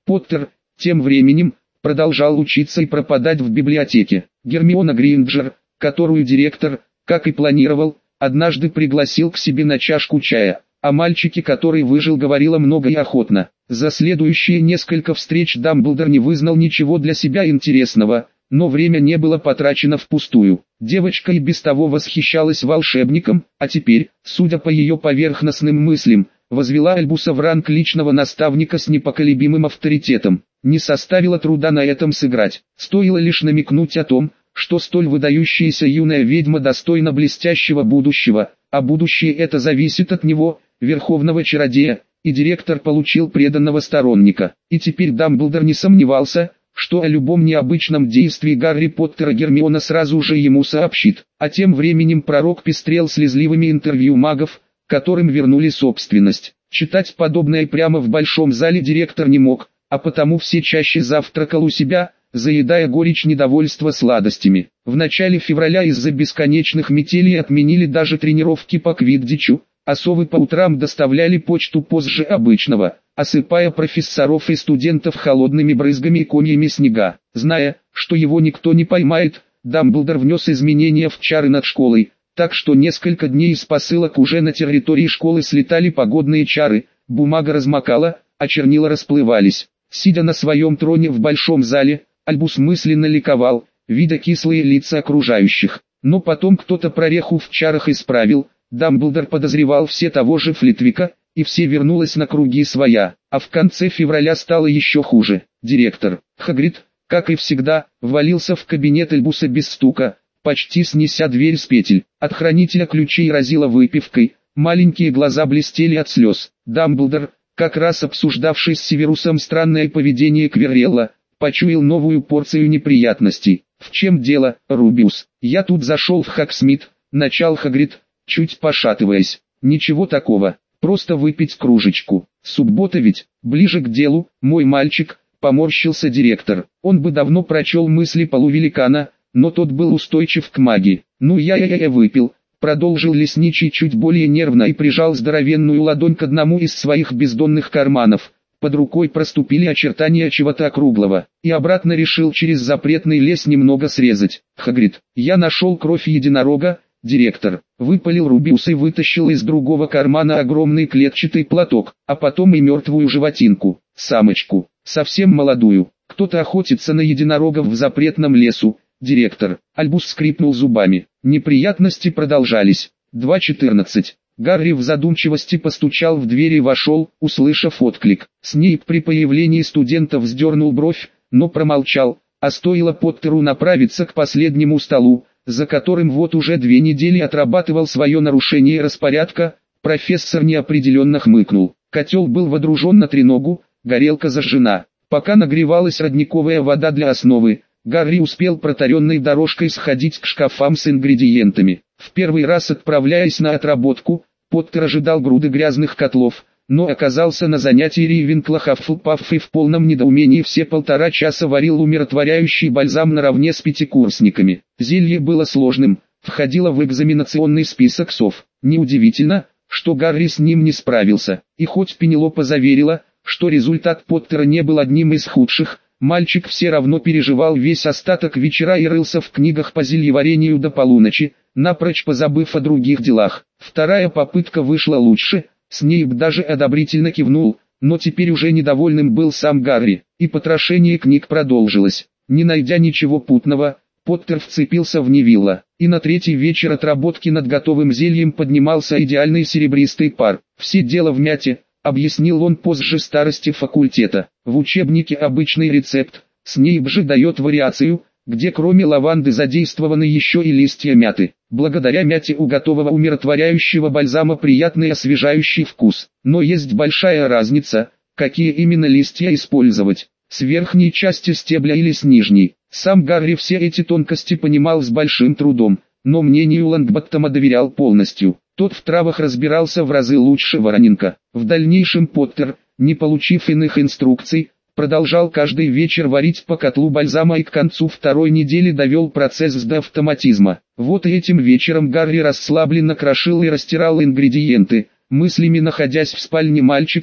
Поттер, тем временем, продолжал учиться и пропадать в библиотеке. Гермиона Грейнджер, которую директор, как и планировал, однажды пригласил к себе на чашку чая. О мальчике, который выжил, говорила много и охотно. За следующие несколько встреч Дамблдор не вызнал ничего для себя интересного, но время не было потрачено впустую. Девочка и без того восхищалась волшебником, а теперь, судя по ее поверхностным мыслям, возвела Альбуса в ранг личного наставника с непоколебимым авторитетом. Не составило труда на этом сыграть. Стоило лишь намекнуть о том, что столь выдающаяся юная ведьма достойна блестящего будущего, а будущее это зависит от него, верховного чародея, и директор получил преданного сторонника. И теперь Дамблдор не сомневался, что о любом необычном действии Гарри Поттера Гермиона сразу же ему сообщит. А тем временем пророк пестрел слезливыми интервью магов, которым вернули собственность. Читать подобное прямо в большом зале директор не мог, а потому все чаще завтракал у себя, заедая горечь недовольства сладостями. В начале февраля из-за бесконечных метелей отменили даже тренировки по квиддичу, а совы по утрам доставляли почту позже обычного, осыпая профессоров и студентов холодными брызгами и комьями снега. Зная, что его никто не поймает, Дамблдор внес изменения в чары над школой, так что несколько дней из посылок уже на территории школы слетали погодные чары, бумага размокала, а чернила расплывались. Сидя на своем троне в большом зале, Альбус мысленно ликовал, видя кислые лица окружающих. Но потом кто-то прореху в чарах исправил. Дамблдор подозревал все того же Флитвика, и все вернулось на круги своя. А в конце февраля стало еще хуже. Директор Хагрид, как и всегда, ввалился в кабинет Альбуса без стука, почти снеся дверь с петель. От хранителя ключей разило выпивкой, маленькие глаза блестели от слез. Дамблдор, как раз обсуждавший с Северусом странное поведение Квиррелла, почуял новую порцию неприятностей. «В чем дело, Рубиус? Я тут зашел в Хогсмит», — начал Хагрид, чуть пошатываясь. «Ничего такого, просто выпить кружечку. Суббота ведь, ближе к делу, мой мальчик», — поморщился директор. Он бы давно прочел мысли полувеликана, но тот был устойчив к магии. «Ну я выпил», — продолжил лесничий чуть более нервно и прижал здоровенную ладонь к одному из своих бездонных карманов. Под рукой проступили очертания чего-то округлого, и обратно решил через запретный лес немного срезать. «Хагрид, я нашел кровь единорога», — директор выпалил Рубиус и вытащил из другого кармана огромный клетчатый платок, а потом и мертвую животинку, самочку, совсем молодую. «Кто-то охотится на единорогов в запретном лесу, директор». Альбус скрипнул зубами. Неприятности продолжались. 2:14. Гарри в задумчивости постучал в дверь и вошел, услышав отклик. Снейп при появлении студентов вздернул бровь, но промолчал, а стоило Поттеру направиться к последнему столу, за которым вот уже 2 недели отрабатывал свое нарушение распорядка, профессор неопределенно хмыкнул. Котел был водружен на треногу, горелка зажжена. Пока нагревалась родниковая вода для основы, Гарри успел протаренной дорожкой сходить к шкафам с ингредиентами. В первый раз отправляясь на отработку, Поттер ожидал груды грязных котлов, но оказался на занятии Рейвенкла Хаффлпафф и в полном недоумении все 1,5 часа варил умиротворяющий бальзам наравне с пятикурсниками. Зелье было сложным, входило в экзаменационный список сов. Неудивительно, что Гарри с ним не справился, и хоть Пенелопа заверила, что результат Поттера не был одним из худших, мальчик все равно переживал весь остаток вечера и рылся в книгах по зельеварению до полуночи, напрочь позабыв о других делах. Вторая попытка вышла лучше, Снейп даже одобрительно кивнул, но теперь уже недовольным был сам Гарри, и потрошение книг продолжилось. Не найдя ничего путного, Поттер вцепился в Невилла, и на 3-й вечер отработки над готовым зельем поднимался идеальный серебристый пар. «Все дело в мяте», — объяснил он позже старости факультета. В учебнике обычный рецепт, Снейп же дает вариацию, где кроме лаванды задействованы еще и листья мяты. Благодаря мяте у готового умиротворяющего бальзама приятный освежающий вкус. Но есть большая разница, какие именно листья использовать, с верхней части стебля или с нижней. Сам Гарри все эти тонкости понимал с большим трудом, но мнению Лонгботтома доверял полностью. Тот в травах разбирался в разы лучше Вороненко. В дальнейшем Поттер, не получив иных инструкций, продолжал каждый вечер варить по котлу бальзама и к концу 2-й недели довел процесс до автоматизма. Вот и этим вечером Гарри расслабленно крошил и растирал ингредиенты, мыслями находясь в спальне мальчиков,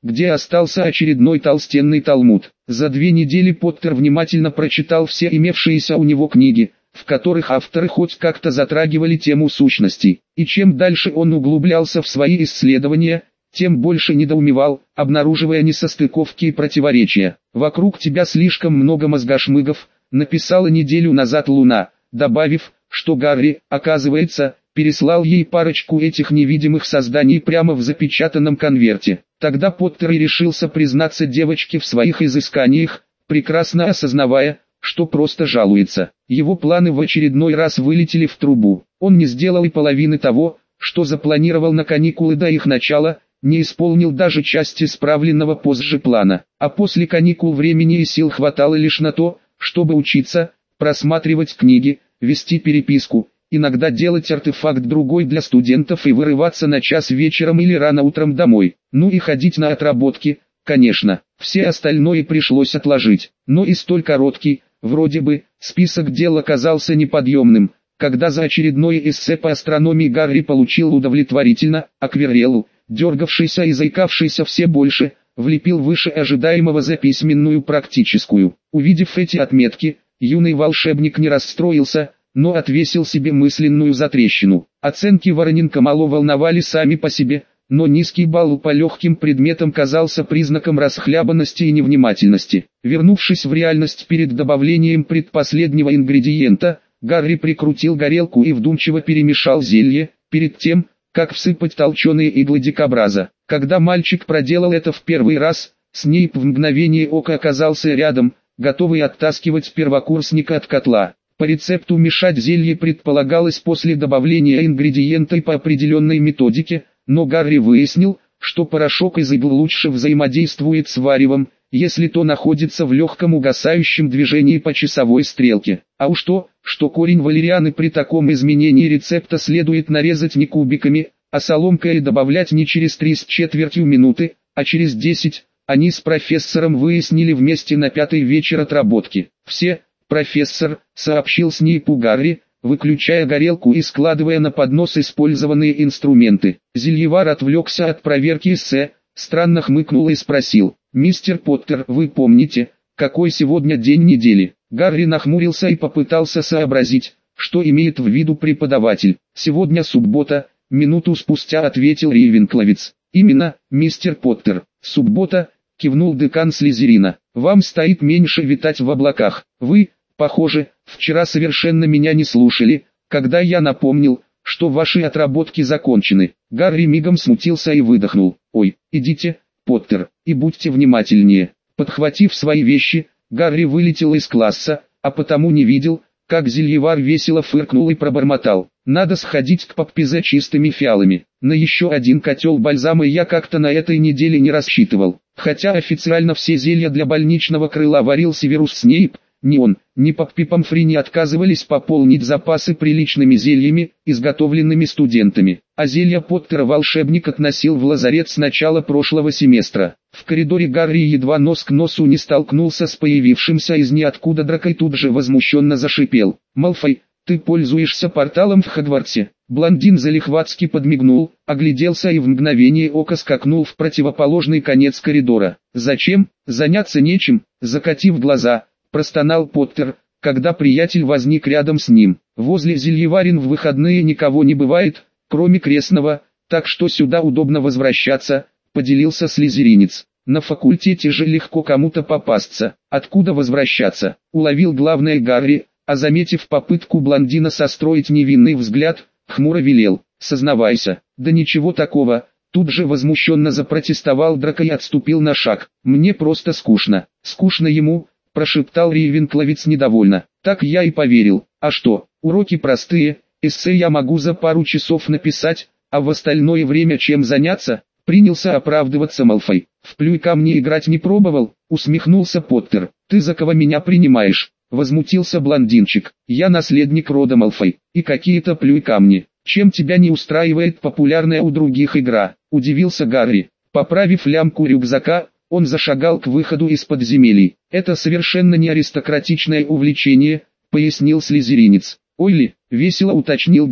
где остался очередной толстенный талмуд. За 2 недели Поттер внимательно прочитал все имевшиеся у него книги, в которых авторы хоть как-то затрагивали тему сущностей. И чем дальше он углублялся в свои исследования, тем больше недоумевал, обнаруживая несостыковки и противоречия. «Вокруг тебя слишком много мозгошмыгов», написала неделю назад Луна, добавив, что Гарри, оказывается, переслал ей парочку этих невидимых созданий прямо в запечатанном конверте. Тогда Поттер и решился признаться девочке в своих изысканиях, прекрасно осознавая, что просто жалуется. Его планы в очередной раз вылетели в трубу. Он не сделал и половины того, что запланировал на каникулы до их начала, не исполнил даже части справленного позже плана. А после каникул времени и сил хватало лишь на то, чтобы учиться, просматривать книги, вести переписку, иногда делать артефакт другой для студентов и вырываться на час вечером или рано утром домой. Ну и ходить на отработки, конечно. Все остальное пришлось отложить. Но и столь короткий, вроде бы, список дел оказался неподъемным, когда за очередное эссе по астрономии Гарри получил удовлетворительно, а Квиррелл, дергавшийся и заикавшийся все больше, влепил выше ожидаемого за письменную практическую. Увидев эти отметки, юный волшебник не расстроился, но отвесил себе мысленную затрещину. Оценки Вороненко мало волновали сами по себе, но низкий балл по легким предметам казался признаком расхлябанности и невнимательности. Вернувшись в реальность перед добавлением предпоследнего ингредиента, Гарри прикрутил горелку и вдумчиво перемешал зелье, перед тем, как всыпать толченые иглы дикобраза. Когда мальчик проделал это в первый раз, Снейп в мгновение ока оказался рядом, готовый оттаскивать первокурсника от котла. По рецепту мешать зелье предполагалось после добавления ингредиента и по определенной методике, но Гарри выяснил, что порошок из игл лучше взаимодействует с варевом, если то находится в легком угасающем движении по часовой стрелке. А уж то, что корень валерианы при таком изменении рецепта следует нарезать не кубиками, а соломкой и добавлять не через 3/4 минуты, а через 10, они с профессором выяснили вместе на 5-й вечер отработки. «Все, профессор», — сообщил Снейпу Гарри, выключая горелку и складывая на поднос использованные инструменты. Зельевар отвлекся от проверки эссе, странно хмыкнул и спросил: «Мистер Поттер, вы помните, какой сегодня день недели?» Гарри нахмурился и попытался сообразить, что имеет в виду преподаватель. «Сегодня суббота», — минуту спустя ответил Рейвенкловец. «Именно, мистер Поттер, суббота», — кивнул декан Слизерина. «Вам стоит меньше витать в облаках. Вы, похоже, вчера совершенно меня не слушали, когда я напомнил, что ваши отработки закончены». Гарри мигом смутился и выдохнул: «Ой, идите, Поттер, и будьте внимательнее». Подхватив свои вещи, Гарри вылетел из класса, а потому не видел, как зельевар весело фыркнул и пробормотал: «Надо сходить к Поппи за чистыми фиалами. На еще один котел бальзама я как-то на этой неделе не рассчитывал». Хотя официально все зелья для больничного крыла варил Северус Снейп, ни он, ни Поппи Помфри не отказывались пополнить запасы приличными зельями, изготовленными студентами. А зелья Поттера волшебник относил в лазарет с начала прошлого семестра. В коридоре Гарри едва нос к носу не столкнулся с появившимся из ниоткуда Дракой, тут же возмущенно зашипел: «Малфой, ты пользуешься порталом в Хогвартсе?» Блондин залихватски подмигнул, огляделся и в мгновение ока скакнул в противоположный конец коридора. «Зачем? Заняться нечем», — закатив глаза, простонал Поттер, когда приятель возник рядом с ним. «Возле зельеварен в выходные никого не бывает, кроме крестного, так что сюда удобно возвращаться», — поделился слизеринец. «На факультете же легко кому-то попасться. Откуда возвращаться?» — уловил главное Гарри, а заметив попытку блондина состроить невинный взгляд, хмуро велел: «Сознавайся». «Да ничего такого», — тут же возмущенно запротестовал Драко и отступил на шаг. «Мне просто скучно». «Скучно ему?» — прошептал Рейвенкловец недовольно. «Так я и поверил. А что, уроки простые, эссе я могу за пару часов написать, а в остальное время чем заняться?» Принялся оправдываться Малфой. «В плюй камни играть не пробовал?» — усмехнулся Поттер. «Ты за кого меня принимаешь?» — возмутился блондинчик. «Я наследник рода Малфой, и какие-то плюй камни. Чем тебя не устраивает популярная у других игра?» — удивился Гарри. Поправив лямку рюкзака, он зашагал к выходу из подземелий. «Это совершенно не аристократичное увлечение», — пояснил слизеринец. «Ой ли», — весело уточнил Гарри.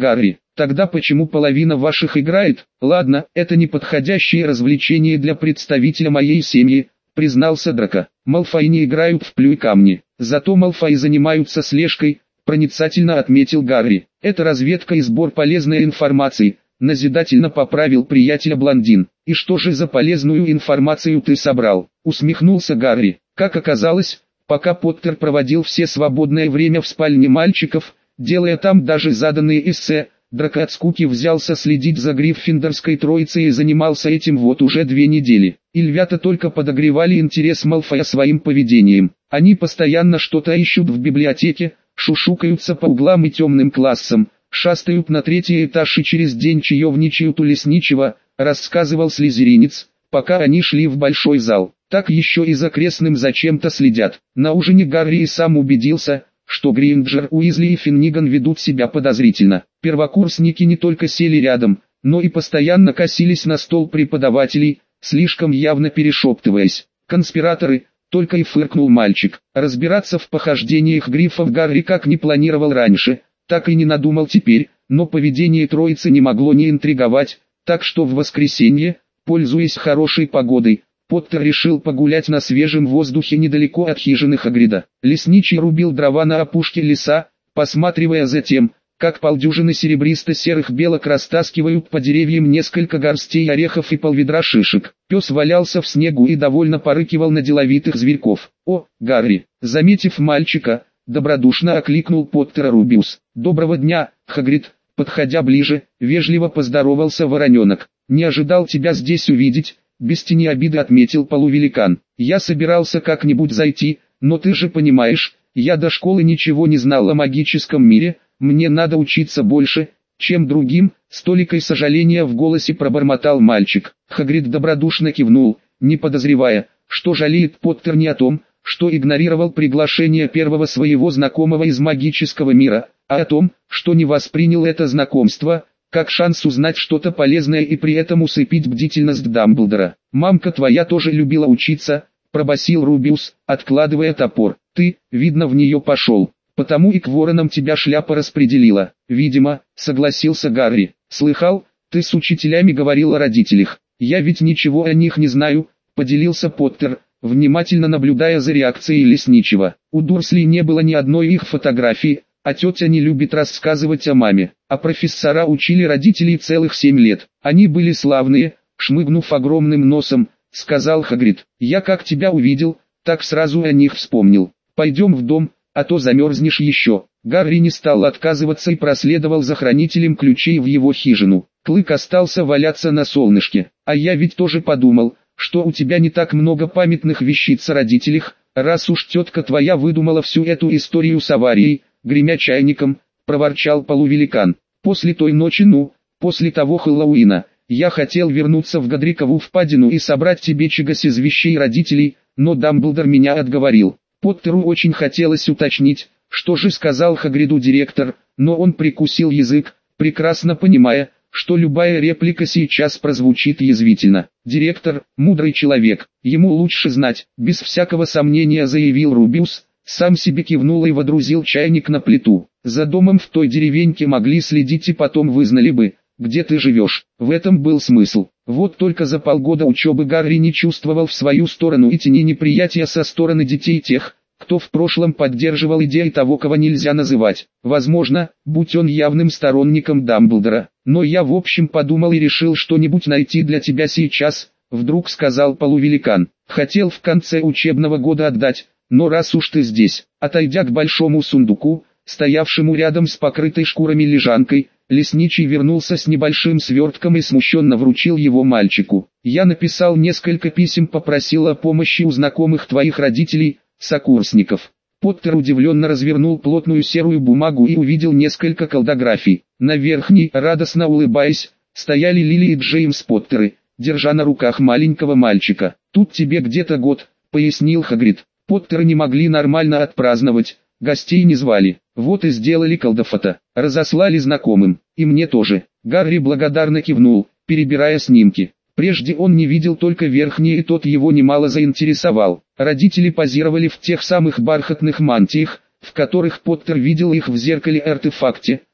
Тогда почему половина ваших играет? Ладно, это неподходящее развлечение для представителя моей семьи, признался Драко. Малфои не играют в плюй камни, зато Малфои занимаются слежкой, проницательно отметил Гарри. Это разведка и сбор полезной информации, назидательно поправил приятеля блондин. И что же за полезную информацию ты собрал? Усмехнулся Гарри. Как оказалось, пока Поттер проводил все свободное время в спальне мальчиков, делая там даже заданные эссе, Драко от скуки взялся следить за Гриффиндорской троицей и занимался этим вот уже 2 недели. И львята только подогревали интерес Малфоя своим поведением. Они постоянно что-то ищут в библиотеке, шушукаются по углам и темным классам, шастают на 3-й этаж и через день чаевничают у лесничего, рассказывал слизеринец, пока они шли в большой зал. Так еще и за крестным зачем-то следят. На ужине Гарри и сам убедился, что Гринджер, Уизли и Финниган ведут себя подозрительно. Первокурсники не только сели рядом, но и постоянно косились на стол преподавателей, слишком явно перешептываясь. «Конспираторы», только и фыркнул мальчик. Разбираться в похождениях грифов Гарри как не планировал раньше, так и не надумал теперь, но поведение троицы не могло не интриговать, так что в воскресенье, пользуясь хорошей погодой, Поттер решил погулять на свежем воздухе недалеко от хижины Хагрида. Лесничий рубил дрова на опушке леса, посматривая за тем, как полдюжины серебристо-серых белок растаскивают по деревьям несколько горстей орехов и полведра шишек. Пес валялся в снегу и довольно порыкивал на деловитых зверьков. «О, Гарри!» Заметив мальчика, добродушно окликнул Поттера Рубиус. «Доброго дня, Хагрид!» Подходя ближе, вежливо поздоровался вороненок. «Не ожидал тебя здесь увидеть», без тени обиды отметил полувеликан. «Я собирался как-нибудь зайти, но ты же понимаешь, я до школы ничего не знал о магическом мире, мне надо учиться больше, чем другим», с толикой сожаления в голосе пробормотал мальчик. Хагрид добродушно кивнул, не подозревая, что жалеет Поттер не о том, что игнорировал приглашение первого своего знакомого из магического мира, а о том, что не воспринял это знакомство как шанс узнать что-то полезное и при этом усыпить бдительность Дамблдора. «Мамка твоя тоже любила учиться», — пробасил Рубиус, откладывая топор. «Ты, видно, в нее пошел, потому и к воронам тебя шляпа распределила». «Видимо», — согласился Гарри. «Слыхал, ты с учителями говорил о родителях. Я ведь ничего о них не знаю», — поделился Поттер, внимательно наблюдая за реакцией лесничего. У Дурсли не было ни одной их фотографии, а тетя не любит рассказывать о маме, а профессора учили родителей целых 7 лет. Они были славные, шмыгнув огромным носом, сказал Хагрид. «Я как тебя увидел, так сразу о них вспомнил. Пойдем в дом, а то замерзнешь еще». Гарри не стал отказываться и проследовал за хранителем ключей в его хижину. Клык остался валяться на солнышке. «А я ведь тоже подумал, что у тебя не так много памятных вещиц о родителях, раз уж тетка твоя выдумала всю эту историю с аварией, гремя чайником», — проворчал полувеликан. «После той ночи, после того Хэллоуина, я хотел вернуться в Годрикову впадину и собрать тебе чагас из вещей родителей, но Дамблдор меня отговорил». Поттеру очень хотелось уточнить, что же сказал Хагриду директор, но он прикусил язык, прекрасно понимая, что любая реплика сейчас прозвучит язвительно. «Директор, мудрый человек, ему лучше знать», — без всякого сомнения заявил Рубиус, сам себе кивнул и водрузил чайник на плиту. «За домом в той деревеньке могли следить и потом вызнали бы, где ты живешь». В этом был смысл. Вот только за полгода учебы Гарри не чувствовал в свою сторону и тени неприятия со стороны детей тех, кто в прошлом поддерживал идеи того, кого нельзя называть. Возможно, будь он явным сторонником Дамблдора. «Но я в общем подумал и решил что-нибудь найти для тебя сейчас», — вдруг сказал полувеликан. «Хотел в конце учебного года отдать, но раз уж ты здесь». Отойдя к большому сундуку, стоявшему рядом с покрытой шкурами лежанкой, лесничий вернулся с небольшим свертком и смущенно вручил его мальчику. «Я написал несколько писем, попросил о помощи у знакомых твоих родителей, сокурсников». Поттер удивленно развернул плотную серую бумагу и увидел несколько колдографий. На верхней, радостно улыбаясь, стояли Лили и Джеймс Поттеры, держа на руках маленького мальчика. «Тут тебе где-то год», — пояснил Хагрид. «Поттеры не могли нормально отпраздновать, гостей не звали. Вот и сделали колдофото, разослали знакомым, и мне тоже». Гарри благодарно кивнул, перебирая снимки. Прежде он не видел только верхний, и тот его немало заинтересовал. Родители позировали в тех самых бархатных мантиях, в которых Поттер видел их в зеркале-артефакте,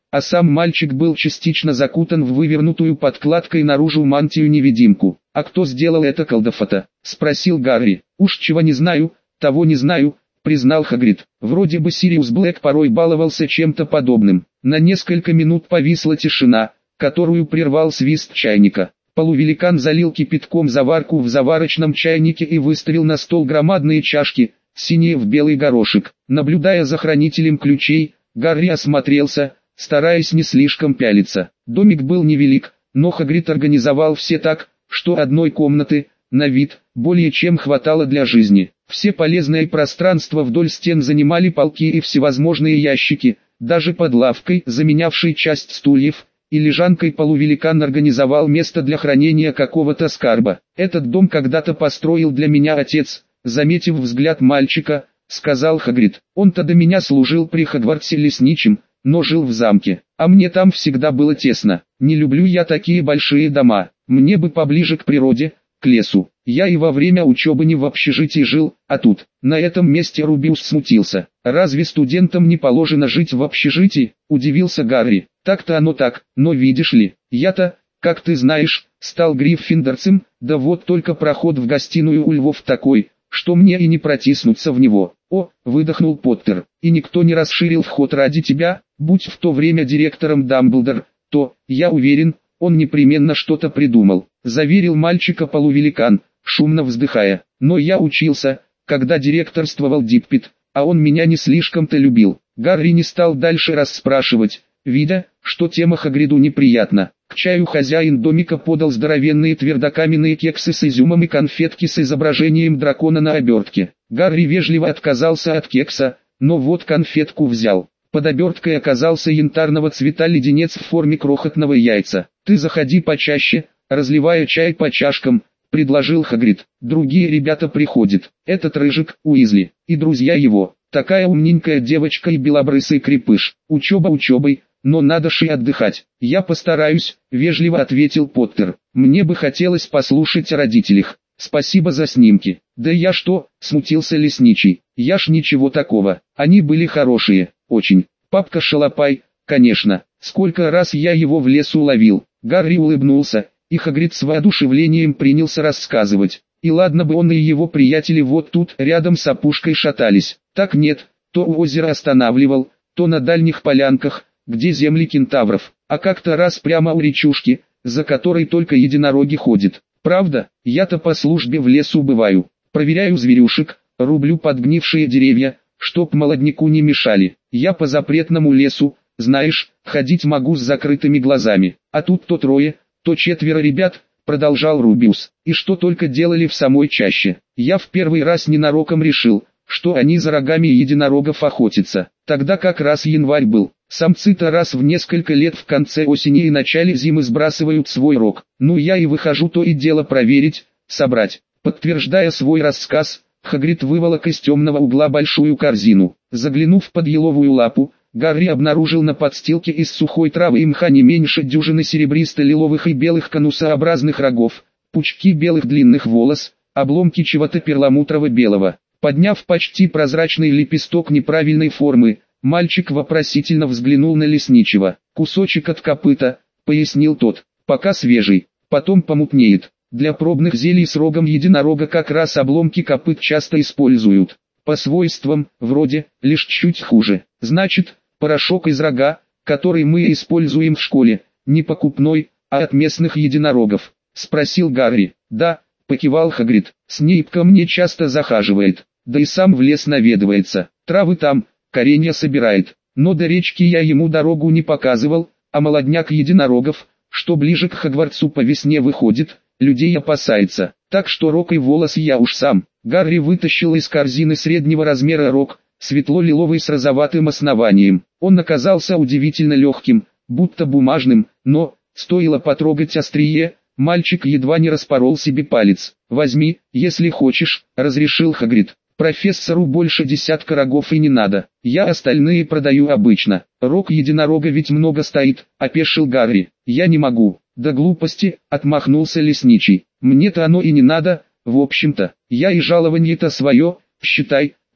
а сам мальчик был частично закутан в вывернутую подкладкой наружу мантию-невидимку. «А кто сделал это колдовато?» — спросил Гарри. «Уж чего не знаю, того не знаю», — признал Хагрид. Вроде бы Сириус Блэк порой баловался чем-то подобным. На несколько минут повисла тишина, которую прервал свист чайника. Полувеликан залил кипятком заварку в заварочном чайнике и выставил на стол громадные чашки, синие в белый горошек. Наблюдая за хранителем ключей, Гарри осмотрелся, стараясь не слишком пялиться. Домик был невелик, но Хагрид организовал все так, что одной комнаты, на вид, более чем хватало для жизни. Все полезные пространства вдоль стен занимали полки и всевозможные ящики, даже под лавкой, заменявшей часть стульев, и лежанкой полувеликан организовал место для хранения какого-то скарба. «Этот дом когда-то построил для меня отец», заметив взгляд мальчика, сказал Хагрид. «Он-то до меня служил при Хогвартсе лесничим, но жил в замке, а мне там всегда было тесно. Не люблю я такие большие дома, мне бы поближе к природе, к лесу. Я и во время учебы не в общежитии жил, а тут». На этом месте Рубиус смутился. «Разве студентам не положено жить в общежитии?» – удивился Гарри. «Так-то оно так, но видишь ли, я-то, как ты знаешь, стал гриффиндорцем, да вот только проход в гостиную у львов такой, что мне и не протиснуться в него». «О», — выдохнул Поттер, — «и никто не расширил вход ради тебя? Будь в то время директором Дамблдор, то, я уверен, он непременно что-то придумал», — заверил мальчика полувеликан, шумно вздыхая. «Но я учился, когда директорствовал Диппет, а он меня не слишком-то любил». Гарри не стал дальше расспрашивать, видя, что тема Хагриду неприятна. К чаю хозяин домика подал здоровенные твердокаменные кексы с изюмом и конфетки с изображением дракона на обертке. Гарри вежливо отказался от кекса, но вот конфетку взял. Под оберткой оказался янтарного цвета леденец в форме крохотного яйца. «Ты заходи почаще, разливая чай по чашкам», — предложил Хагрид. «Другие ребята приходят. Этот рыжик, Уизли, и друзья его. Такая умненькая девочка и белобрысый крепыш. Учеба учебой, но надо же и отдыхать». «Я постараюсь», — вежливо ответил Поттер. «Мне бы хотелось послушать о родителях. Спасибо за снимки». «Да я что?» — смутился лесничий. «Я ж ничего такого. Они были хорошие, очень. Папка Шалопай, конечно. Сколько раз я его в лесу ловил». Гарри улыбнулся, и Хагрид с воодушевлением принялся рассказывать. И ладно бы он и его приятели вот тут рядом с опушкой шатались. Так нет, то у озера останавливал, то на дальних полянках, где земли кентавров, а как-то раз прямо у речушки, за которой только единороги ходят. Правда, я-то по службе в лесу бываю, проверяю зверюшек, рублю подгнившие деревья, чтоб молодняку не мешали. Я по запретному лесу, знаешь, ходить могу с закрытыми глазами. А тут то трое, то четверо ребят, продолжал Рубиус, и что только делали в самой чаще. Я в первый раз ненароком решил, что они за рогами единорогов охотятся. Тогда как раз январь был. Самцы-то раз в несколько лет в конце осени и начале зимы сбрасывают свой рог. Ну я и выхожу то и дело проверить, собрать. Подтверждая свой рассказ, Хагрид выволок из темного угла большую корзину. Заглянув под еловую лапу, Гарри обнаружил на подстилке из сухой травы и мха не меньше дюжины серебристо-лиловых и белых конусообразных рогов, пучки белых длинных волос, обломки чего-то перламутрово-белого. Подняв почти прозрачный лепесток неправильной формы, мальчик вопросительно взглянул на лесничего. «Кусочек от копыта», — пояснил тот, — «пока свежий, потом помутнеет. Для пробных зелий с рогом единорога как раз обломки копыт часто используют. По свойствам, вроде, лишь чуть хуже. Значит, порошок из рога, который мы используем в школе, не покупной, а от местных единорогов?» — спросил Гарри. «Да», — покивал Хагрид, — «Снейп ко мне часто захаживает, да и сам в лес наведывается, травы там, коренья собирает. Но до речки я ему дорогу не показывал, а молодняк единорогов, что ближе к Хогвартсу по весне выходит, людей опасается, так что рог и волос я уж сам». Гарри вытащил из корзины среднего размера рог, светло-лиловый с розоватым основанием. Он оказался удивительно легким, будто бумажным, но, стоило потрогать острие, мальчик едва не распорол себе палец. «Возьми, если хочешь», — разрешил Хагрид. «Профессору больше 10 рогов и не надо, я остальные продаю обычно». «Рог единорога ведь много стоит», — опешил Гарри. «Я не могу». «Да глупости», — отмахнулся лесничий. «Мне-то оно и не надо, в общем-то, я и жалованье-то свое, считай,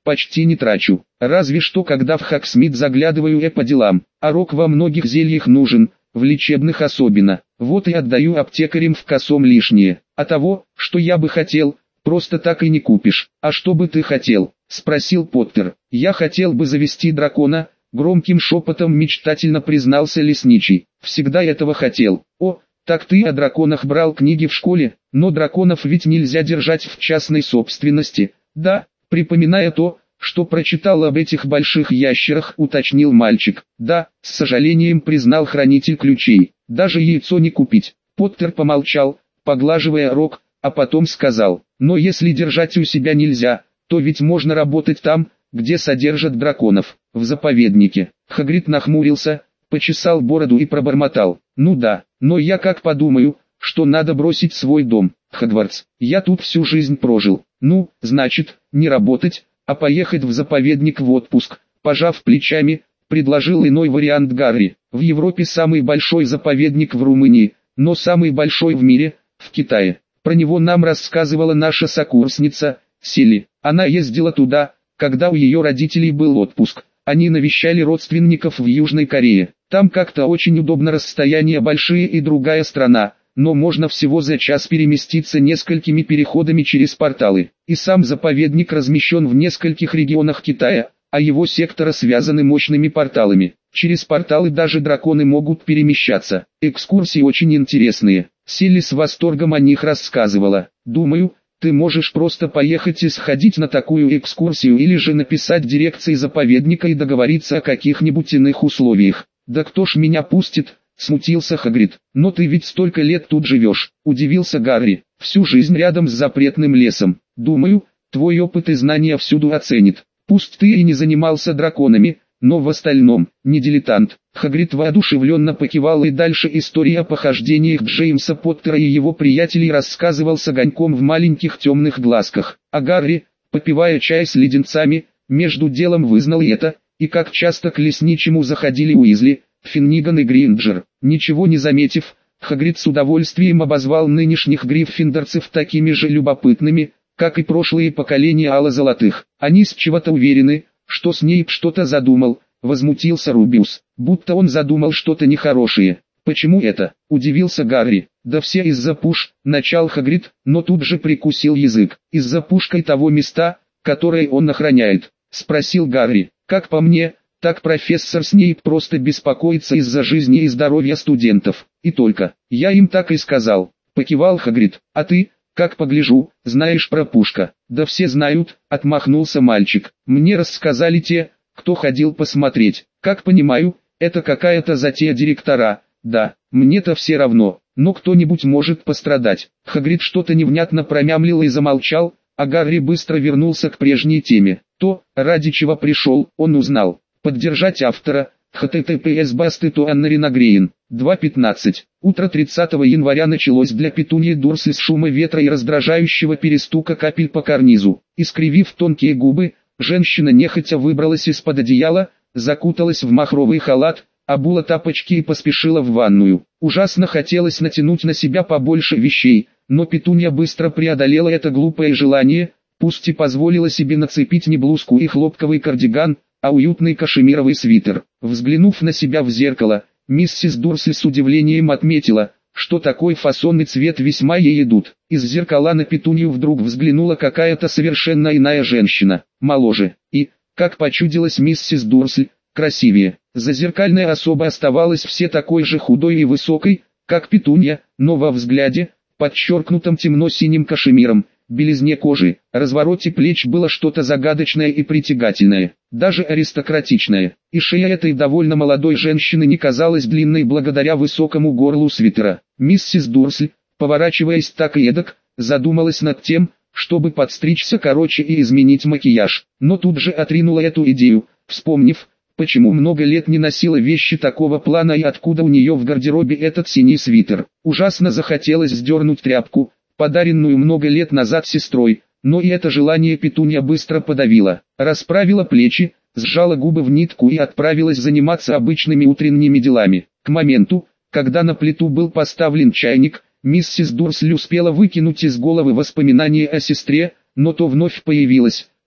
почти не трачу. Разве что когда в Хаксмит заглядываю по делам. А рог во многих зельях нужен, в лечебных особенно. Вот и отдаю аптекарям в косом лишнее. А того, что я бы хотел, просто так и не купишь. А что бы ты хотел? Спросил Поттер. Я хотел бы завести дракона, громким шепотом мечтательно признался лесничий. Всегда этого хотел. О, так ты о драконах брал книги в школе, но драконов ведь нельзя держать в частной собственности. Да, припоминая то, что прочитал об этих больших ящерах, уточнил мальчик. Да, с сожалением признал хранитель ключей. Даже яйцо не купить. Поттер помолчал, поглаживая рог, а потом сказал: но если держать у себя нельзя, то ведь можно работать там, где содержат драконов, в заповеднике. Хагрид нахмурился, почесал бороду и пробормотал: ну да, но я как подумаю, что надо бросить свой дом, Хогвартс. Я тут всю жизнь прожил. Ну, значит, не работать, а поехать в заповедник в отпуск. Пожав плечами, предложил иной вариант Гарри. В Европе самый большой заповедник в Румынии, но самый большой в мире, в Китае. Про него нам рассказывала наша сокурсница, Сели. Она ездила туда, когда у ее родителей был отпуск. Они навещали родственников в Южной Корее. Там как-то очень удобно, расстояния большие и другая страна, но можно всего за час переместиться несколькими переходами через порталы. И сам заповедник размещен в нескольких регионах Китая, а его секторы связаны мощными порталами. Через порталы даже драконы могут перемещаться. Экскурсии очень интересные. Силли с восторгом о них рассказывала. Думаю, ты можешь просто поехать и сходить на такую экскурсию, или же написать дирекции заповедника и договориться о каких-нибудь иных условиях. Да кто ж меня пустит? Смутился Хагрид. Но ты ведь столько лет тут живешь, удивился Гарри. Всю жизнь рядом с запретным лесом. Думаю, твой опыт и знания всюду оценит. Пусть ты и не занимался драконами, но в остальном, не дилетант. Хагрид воодушевленно покивал, и дальше история о похождениях Джеймса Поттера и его приятелей рассказывал с огоньком в маленьких темных глазках. А Гарри, попивая чай с леденцами, между делом вызнал и это, и как часто к лесничему заходили Уизли, Финниган и Гринджер. Ничего не заметив, Хагрид с удовольствием обозвал нынешних гриффиндорцев такими же любопытными, как и прошлые поколения ало-золотых. Они с чего-то уверены, что Снейп что-то задумал, возмутился Рубиус, будто он задумал что-то нехорошее. Почему это? Удивился Гарри. Да все из-за пуш, начал Хагрид, но тут же прикусил язык. Из-за пушкой того места, которое он охраняет, спросил Гарри. Как по мне, так профессор Снейп просто беспокоится из-за жизни и здоровья студентов. И только. Я им так и сказал. Покивал Хагрид. А ты? Как погляжу, знаешь про Пушка. Да все знают, отмахнулся мальчик. Мне рассказали те, кто ходил посмотреть. Как понимаю, это какая-то затея директора. Да, мне-то все равно, но кто-нибудь может пострадать. Хагрид что-то невнятно промямлил и замолчал, а Гарри быстро вернулся к прежней теме. То, ради чего пришел, он узнал. Поддержать автора. https://bastetto.anna.green 2.15. Утро 30 января началось для Петуньи Дурсли с шума ветра и раздражающего перестука капель по карнизу. Искривив тонкие губы, женщина нехотя выбралась из-под одеяла, закуталась в махровый халат, обула тапочки и поспешила в ванную. Ужасно хотелось натянуть на себя побольше вещей, но Петунья быстро преодолела это глупое желание, пусть и позволила себе нацепить не блузку и хлопковый кардиган, а уютный кашемировый свитер. Взглянув на себя в зеркало, миссис Дурсли с удивлением отметила, что такой фасон и цвет весьма ей идут. Из зеркала на Петунью вдруг взглянула какая-то совершенно иная женщина, моложе, и, как почудилась миссис Дурсли, красивее. Зазеркальная особа оставалась все такой же худой и высокой, как Петунья, но во взгляде, подчеркнутом темно-синим кашемиром, белизне кожи, развороте плеч было что-то загадочное и притягательное, даже аристократичное, и шея этой довольно молодой женщины не казалась длинной благодаря высокому горлу свитера. Миссис Дурсли, поворачиваясь так и эдак, задумалась над тем, чтобы подстричься короче и изменить макияж, но тут же отринула эту идею, вспомнив, почему много лет не носила вещи такого плана и откуда у нее в гардеробе этот синий свитер. Ужасно захотелось сдернуть тряпку, подаренную много лет назад сестрой, но и это желание Петунья быстро подавила. Расправила плечи, сжала губы в нитку и отправилась заниматься обычными утренними делами. К моменту, когда на плиту был поставлен чайник, миссис Дурсли успела выкинуть из головы воспоминания о сестре, но то вновь появилось,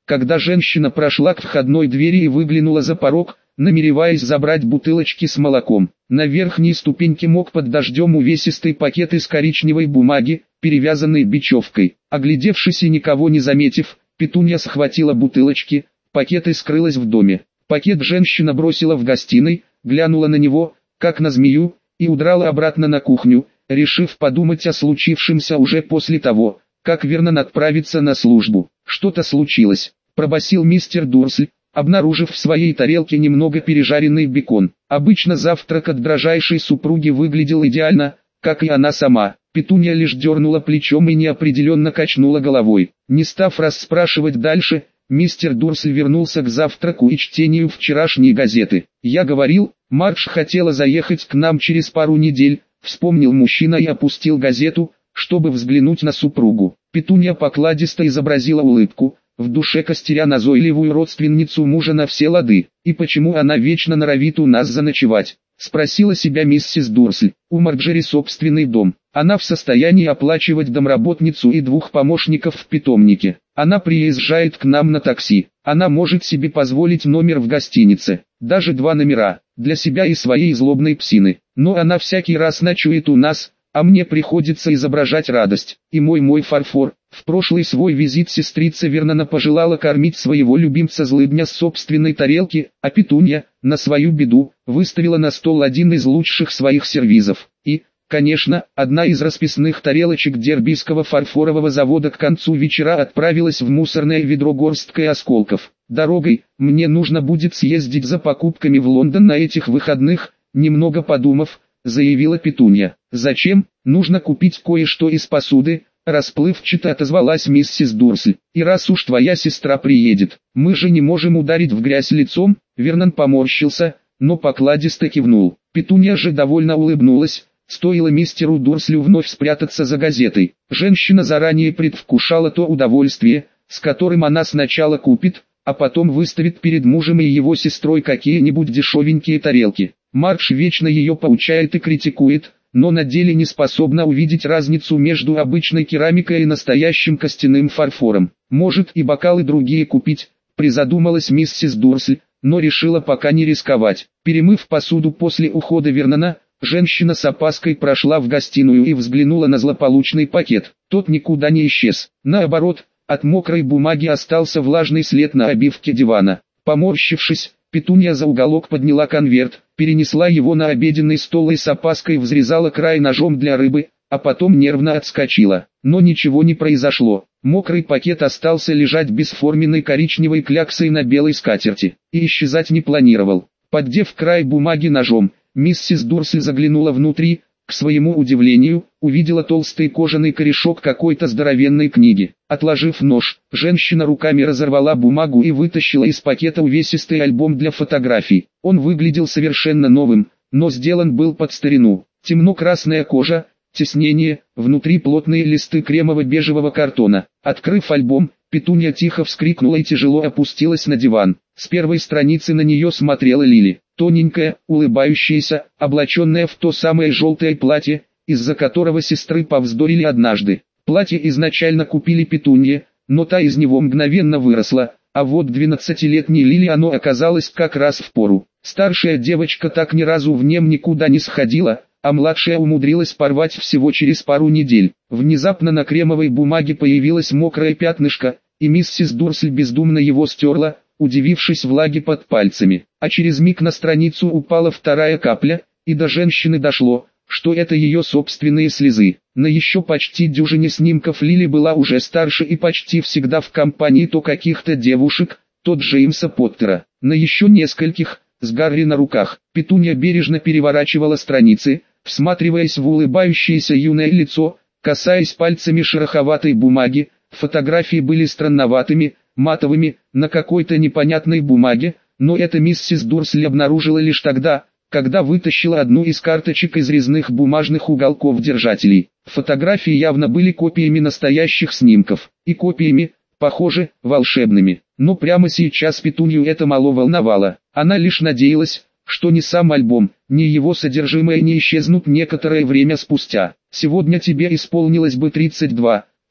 когда женщина прошла к входной двери и выглянула за порог, намереваясь забрать бутылочки с молоком. На верхней ступеньке мог под дождем увесистый пакет из коричневой бумаги, перевязанный бечевкой. Оглядевшись и никого не заметив, Петунья схватила бутылочки, пакет и скрылась в доме. Пакет женщина бросила в гостиной, глянула на него, как на змею, и удрала обратно на кухню, решив подумать о случившемся уже после того, как Вернон отправится на службу. «Что-то случилось», – пробасил мистер Дурсль, обнаружив в своей тарелке немного пережаренный бекон. Обычно завтрак от дрожайшей супруги выглядел идеально, как и она сама. Петунья лишь дернула плечом и неопределенно качнула головой. Не став расспрашивать дальше, мистер Дурсль вернулся к завтраку и чтению вчерашней газеты. «Я говорил, Мардж хотела заехать к нам через пару недель», — вспомнил мужчина и опустил газету, чтобы взглянуть на супругу. Петунья покладисто изобразила улыбку, в душе костеря назойливую родственницу мужа на все лады. «И почему она вечно норовит у нас заночевать?» — спросила себя миссис Дурсль. «У Марджери собственный дом. Она в состоянии оплачивать домработницу и 2 помощников в питомнике. Она приезжает к нам на такси. Она может себе позволить номер в гостинице, даже 2 номера, для себя и своей злобной псины. Но она всякий раз ночует у нас, а мне приходится изображать радость. И мой фарфор». В прошлый свой визит сестрица Вернона пожелала кормить своего любимца злыдня с собственной тарелки, а Петунья, на свою беду, выставила на стол один из лучших своих сервизов. И, конечно, одна из расписных тарелочек дербийского фарфорового завода к концу вечера отправилась в мусорное ведро горсткой осколков. «Дорогой, мне нужно будет съездить за покупками в Лондон на этих выходных», немного подумав, заявила Петунья. «Зачем? Нужно купить кое-что из посуды», расплывчато отозвалась миссис Дурсль. «И раз уж твоя сестра приедет, мы же не можем ударить в грязь лицом». Вернон поморщился, но покладисто кивнул. Петунья же довольно улыбнулась. Стоило мистеру Дурслю вновь спрятаться за газетой. Женщина заранее предвкушала то удовольствие, с которым она сначала купит, а потом выставит перед мужем и его сестрой какие-нибудь дешевенькие тарелки. Мардж вечно ее поучает и критикует, но на деле не способна увидеть разницу между обычной керамикой и настоящим костяным фарфором. «Может и бокалы другие купить», призадумалась миссис Дурсль, но решила пока не рисковать. Перемыв посуду после ухода Вернона, женщина с опаской прошла в гостиную и взглянула на злополучный пакет. Тот никуда не исчез. Наоборот, от мокрой бумаги остался влажный след на обивке дивана. Поморщившись, Петунья за уголок подняла конверт, перенесла его на обеденный стол и с опаской взрезала край ножом для рыбы, а потом нервно отскочила. Но ничего не произошло. Мокрый пакет остался лежать бесформенной коричневой кляксой на белой скатерти, и исчезать не планировал. Поддев край бумаги ножом, миссис Дурсль заглянула внутри, к своему удивлению, увидела толстый кожаный корешок какой-то здоровенной книги. Отложив нож, женщина руками разорвала бумагу и вытащила из пакета увесистый альбом для фотографий. Он выглядел совершенно новым, но сделан был под старину. Темно-красная кожа, тиснение, внутри плотные листы кремово-бежевого картона. Открыв альбом, Петунья тихо вскрикнула и тяжело опустилась на диван. С первой страницы на нее смотрела Лили. Тоненькая, улыбающаяся, облаченная в то самое желтое платье, из-за которого сестры повздорили однажды. Платье изначально купили Петунье, но та из него мгновенно выросла, а вот 12-летней Лили оно оказалось как раз в пору. Старшая девочка так ни разу в нем никуда не сходила, а младшая умудрилась порвать всего через пару недель. Внезапно на кремовой бумаге появилось мокрое пятнышко, и миссис Дурсль бездумно его стерла, удивившись влаге под пальцами. А через миг на страницу упала вторая капля, и до женщины дошло, что это ее собственные слезы. На еще почти дюжине снимков Лили была уже старше и почти всегда в компании то каких-то девушек, то Джеймса Поттера. На еще нескольких, с Гарри на руках, Петунья бережно переворачивала страницы, всматриваясь в улыбающееся юное лицо, касаясь пальцами шероховатой бумаги. Фотографии были странноватыми, матовыми, на какой-то непонятной бумаге, но это миссис Дурсль обнаружила лишь тогда, когда вытащила одну из карточек из резных бумажных уголков держателей. Фотографии явно были копиями настоящих снимков, и копиями, похоже, волшебными. Но прямо сейчас Петунью это мало волновало. Она лишь надеялась, что ни сам альбом, ни его содержимое не исчезнут некоторое время спустя. «Сегодня тебе исполнилось бы 32,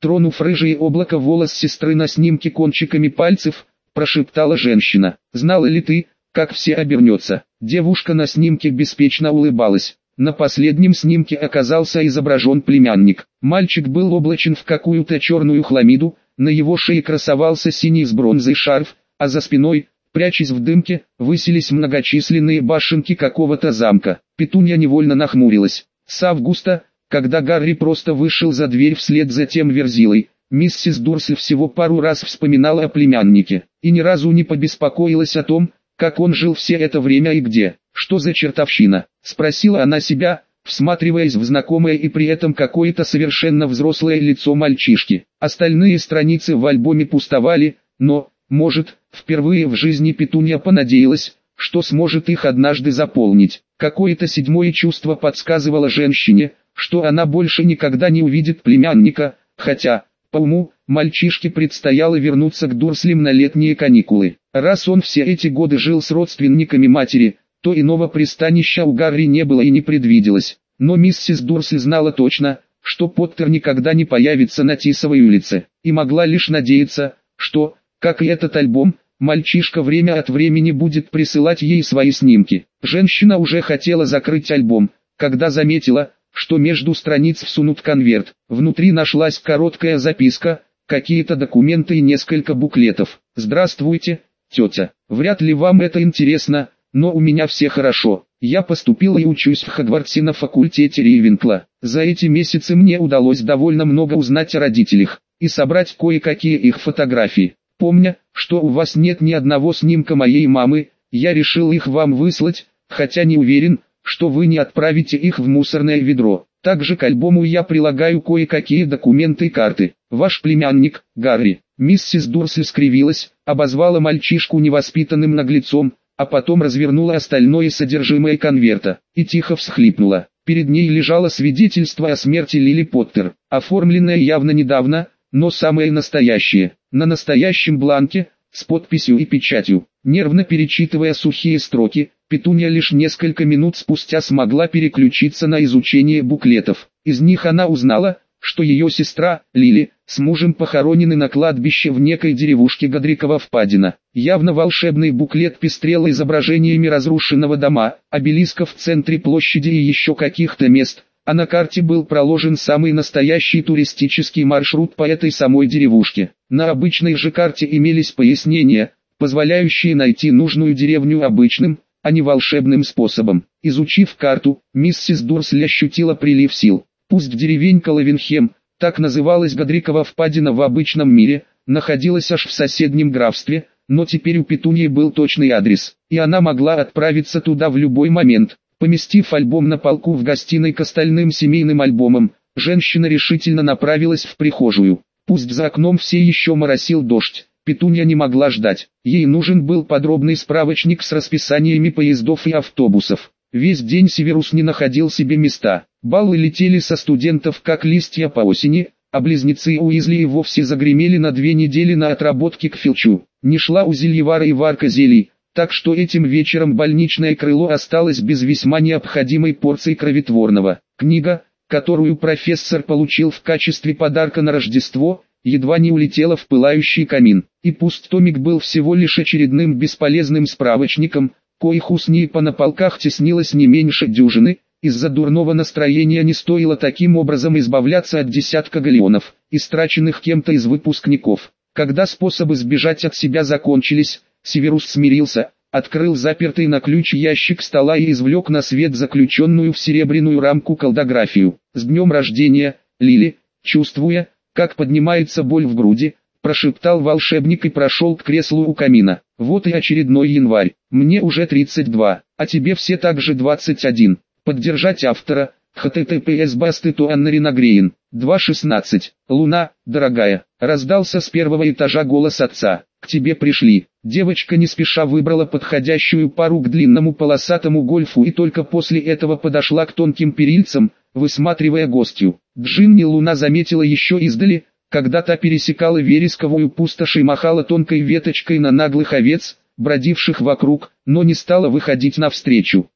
Тронув рыжее облако волос сестры на снимке кончиками пальцев, прошептала женщина. «Знала ли ты, как все обернется?» Девушка на снимке беспечно улыбалась. На последнем снимке оказался изображен племянник. Мальчик был облачен в какую-то черную хламиду, на его шее красовался синий с бронзой шарф, а за спиной, прячась в дымке, высились многочисленные башенки какого-то замка. Петунья невольно нахмурилась. С августа, когда Гарри просто вышел за дверь вслед за тем Верзилой, миссис Дурсль всего пару раз вспоминала о племяннике, и ни разу не побеспокоилась о том, как он жил все это время и где. «Что за чертовщина?» – спросила она себя, всматриваясь в знакомое и при этом какое-то совершенно взрослое лицо мальчишки. Остальные страницы в альбоме пустовали, но, может, впервые в жизни Петунья понадеялась, что сможет их однажды заполнить. Какое-то седьмое чувство подсказывало женщине, что она больше никогда не увидит племянника, хотя, по уму, мальчишке предстояло вернуться к Дурслям на летние каникулы. Раз он все эти годы жил с родственниками матери, то иного пристанища у Гарри не было и не предвиделось. Но миссис Дурсль знала точно, что Поттер никогда не появится на Тисовой улице, и могла лишь надеяться, что, как и этот альбом, мальчишка время от времени будет присылать ей свои снимки. Женщина уже хотела закрыть альбом, когда заметила, что между страниц всунут конверт. Внутри нашлась короткая записка, какие-то документы и несколько буклетов. «Здравствуйте, тетя. Вряд ли вам это интересно, но у меня все хорошо. Я поступила и учусь в Хогвартсе на факультете Рейвенкла. За эти месяцы мне удалось довольно много узнать о родителях и собрать кое-какие их фотографии. Помня, что у вас нет ни одного снимка моей мамы, я решил их вам выслать, хотя не уверен, что вы не отправите их в мусорное ведро. Также к альбому я прилагаю кое-какие документы и карты. Ваш племянник, Гарри». Миссис Дурсль скривилась, обозвала мальчишку невоспитанным наглецом, а потом развернула остальное содержимое конверта, и тихо всхлипнула. Перед ней лежало свидетельство о смерти Лили Поттер, оформленное явно недавно, но самое настоящее, на настоящем бланке, с подписью и печатью. Нервно перечитывая сухие строки, Петунья лишь несколько минут спустя смогла переключиться на изучение буклетов. Из них она узнала, что ее сестра, Лили, с мужем похоронены на кладбище в некой деревушке Годрикова впадина. Явно волшебный буклет пестрел изображениями разрушенного дома, обелиска в центре площади и еще каких-то мест, а на карте был проложен самый настоящий туристический маршрут по этой самой деревушке. На обычной же карте имелись пояснения, позволяющие найти нужную деревню обычным, а не волшебным способом. Изучив карту, миссис Дурсль ощутила прилив сил. Пусть деревенька Лавенхем, так называлась Годрикова впадина в обычном мире, находилась аж в соседнем графстве, но теперь у Петуньи был точный адрес, и она могла отправиться туда в любой момент. Поместив альбом на полку в гостиной к остальным семейным альбомам, женщина решительно направилась в прихожую. Пусть за окном все еще моросил дождь, Петунья не могла ждать. Ей нужен был подробный справочник с расписаниями поездов и автобусов. Весь день Северус не находил себе места. Баллы летели со студентов как листья по осени, а близнецы Уизли и вовсе загремели на 2 недели на отработке к Филчу. Не шла у зельевара и варка зелий, так что этим вечером больничное крыло осталось без весьма необходимой порции кровотворного. Книга, которую профессор получил в качестве подарка на Рождество, едва не улетела в пылающий камин. И пусть томик был всего лишь очередным бесполезным справочником, коих у СНИПа на полках теснилось не меньше дюжины, из-за дурного настроения не стоило таким образом избавляться от десятка галеонов, истраченных кем-то из выпускников. Когда способы сбежать от себя закончились, Северус смирился, открыл запертый на ключ ящик стола и извлек на свет заключенную в серебряную рамку колдографию. «С днем рождения, Лили!» Чувствуя, как поднимается боль в груди, прошептал волшебник и прошел к креслу у камина. «Вот и очередной январь. Мне уже 32, а тебе все также 21. Поддержать автора. https://bastetouannarinagrein. 2.16. Луна, дорогая». Раздался с первого этажа голос отца. «К тебе пришли». Девочка не спеша выбрала подходящую пару к длинному полосатому гольфу и только после этого подошла к тонким перильцам, высматривая гостью. Джинни Луна заметила еще издали, когда та пересекала вересковую пустошь и махала тонкой веточкой на наглых овец, бродивших вокруг, но не стала выходить навстречу.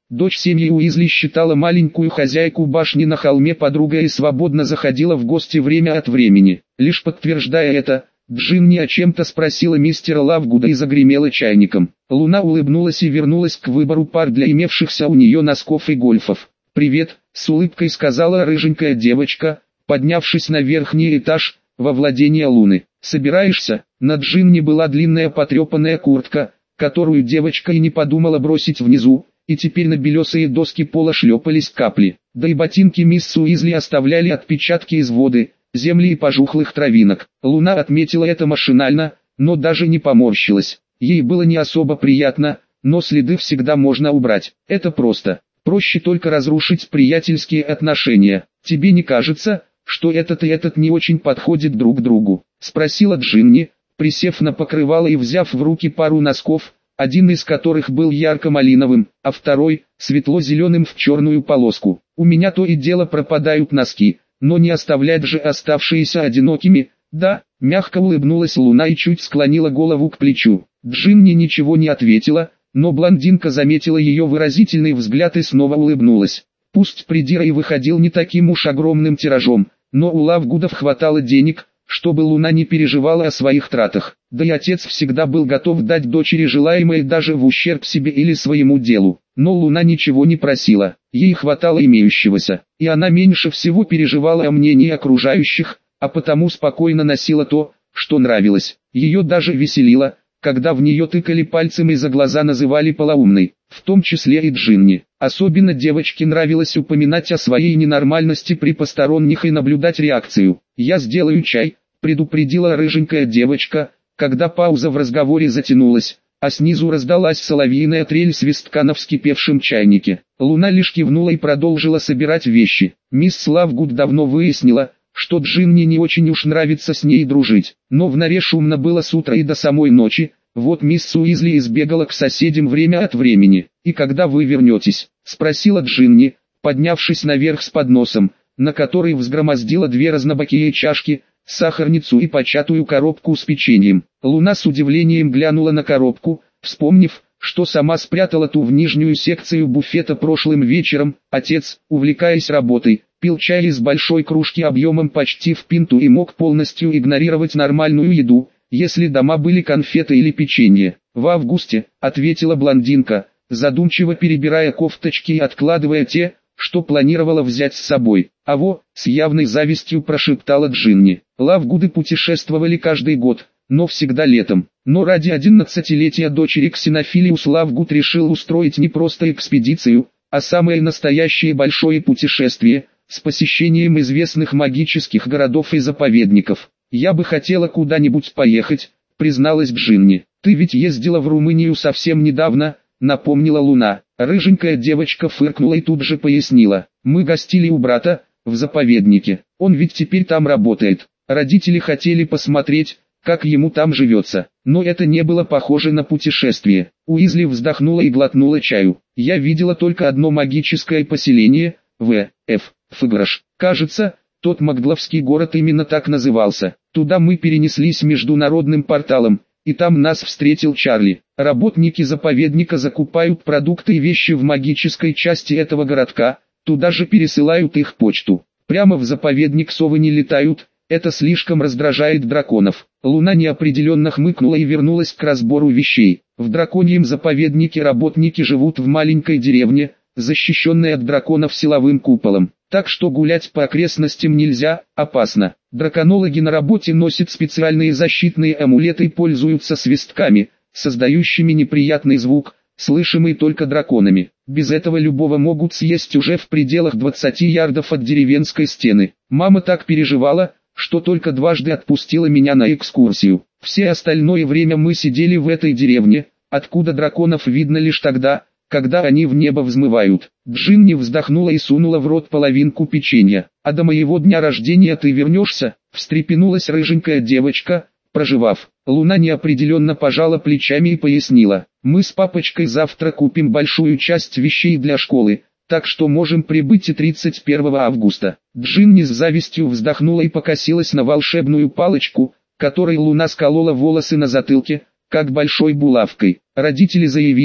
Дочь семьи Уизли считала маленькую хозяйку башни на холме подругой и свободно заходила в гости время от времени. Лишь подтверждая это, Джинни о чем-то спросила мистера Лавгуда и загремела чайником. Луна улыбнулась и вернулась к выбору пар для имевшихся у нее носков и гольфов. «Привет», — с улыбкой сказала рыженькая девочка, поднявшись на верхний этаж, во владение Луны. «Собираешься?» На Джинни была длинная потрепанная куртка, которую девочка и не подумала бросить внизу, и теперь на белесые доски пола шлепались капли. Да и ботинки мисс Уизли оставляли отпечатки из воды, земли и пожухлых травинок. Луна отметила это машинально, но даже не поморщилась. Ей было не особо приятно, но следы всегда можно убрать. Это просто. Проще только разрушить приятельские отношения. «Тебе не кажется, что этот и этот не очень подходят друг другу?» — спросила Джинни, присев на покрывало и взяв в руки пару носков, один из которых был ярко-малиновым, а второй — светло-зеленым в черную полоску. «У меня то и дело пропадают носки, но не оставлять же оставшиеся одинокими, да?» — мягко улыбнулась Луна и чуть склонила голову к плечу. Джинни ничего не ответила, но блондинка заметила ее выразительный взгляд и снова улыбнулась. Пусть придира и выходил не таким уж огромным тиражом, но у Лавгудов хватало денег, чтобы Луна не переживала о своих тратах. Да и отец всегда был готов дать дочери желаемое даже в ущерб себе или своему делу. Но Луна ничего не просила, ей хватало имеющегося, и она меньше всего переживала о мнении окружающих, а потому спокойно носила то, что нравилось. Ее даже веселило, когда в нее тыкали пальцем и за глаза называли полоумной, в том числе и Джинни. Особенно девочке нравилось упоминать о своей ненормальности при посторонних и наблюдать реакцию. «Я сделаю чай», — предупредила рыженькая девочка, когда пауза в разговоре затянулась, а снизу раздалась соловьиная трель свистка на вскипевшем чайнике. Луна лишь кивнула и продолжила собирать вещи. Мисс Лавгуд давно выяснила, что Джинни не очень уж нравится с ней дружить, но в норе шумно было с утра и до самой ночи. Вот мисс Уизли избегала к соседям время от времени. «И когда вы вернетесь?» — спросила Джинни, поднявшись наверх с подносом, на который взгромоздила две разнобокие чашки, сахарницу и початую коробку с печеньем. Луна с удивлением глянула на коробку, вспомнив, что сама спрятала ту в нижнюю секцию буфета прошлым вечером. Отец, увлекаясь работой, пил чай из большой кружки объемом почти в пинту и мог полностью игнорировать нормальную еду, если дома были конфеты или печенье. «В августе», — ответила блондинка, задумчиво перебирая кофточки и откладывая те, что планировала взять с собой. «Аво», — с явной завистью прошептала Джинни. Лавгуды путешествовали каждый год, но всегда летом. Но ради 11-летия дочери Ксенофилиус Лавгуд решил устроить не просто экспедицию, а самое настоящее большое путешествие, с посещением известных магических городов и заповедников. «Я бы хотела куда-нибудь поехать», — призналась Джинни. «Ты ведь ездила в Румынию совсем недавно», — напомнила Луна. Рыженькая девочка фыркнула и тут же пояснила. «Мы гостили у брата, в заповеднике. Он ведь теперь там работает. Родители хотели посмотреть, как ему там живется. Но это не было похоже на путешествие». Уизли вздохнула и глотнула чаю. «Я видела только одно магическое поселение, В.Ф. Фыграш. Кажется, тот Магдловский город именно так назывался. Туда мы перенеслись международным порталом, и там нас встретил Чарли. Работники заповедника закупают продукты и вещи в магической части этого городка, туда же пересылают их почту. Прямо в заповедник совы не летают, это слишком раздражает драконов». Луна неопределенно хмыкнула и вернулась к разбору вещей. В драконьем заповеднике работники живут в маленькой деревне, защищенной от драконов силовым куполом. Так что гулять по окрестностям нельзя, опасно. Драконологи на работе носят специальные защитные амулеты и пользуются свистками, создающими неприятный звук, слышимый только драконами. Без этого любого могут съесть уже в пределах 20 ярдов от деревенской стены. Мама так переживала, что только дважды отпустила меня на экскурсию. Все остальное время мы сидели в этой деревне, откуда драконов видно лишь тогда, когда они в небо взмывают. Джинни вздохнула и сунула в рот половинку печенья. «А до моего дня рождения ты вернешься?» — встрепенулась рыженькая девочка, проживав. Луна неопределенно пожала плечами и пояснила. «Мы с папочкой завтра купим большую часть вещей для школы, так что можем прибыть и 31 августа». Джинни с завистью вздохнула и покосилась на волшебную палочку, которой Луна сколола волосы на затылке, как большой булавкой. Родители заявили,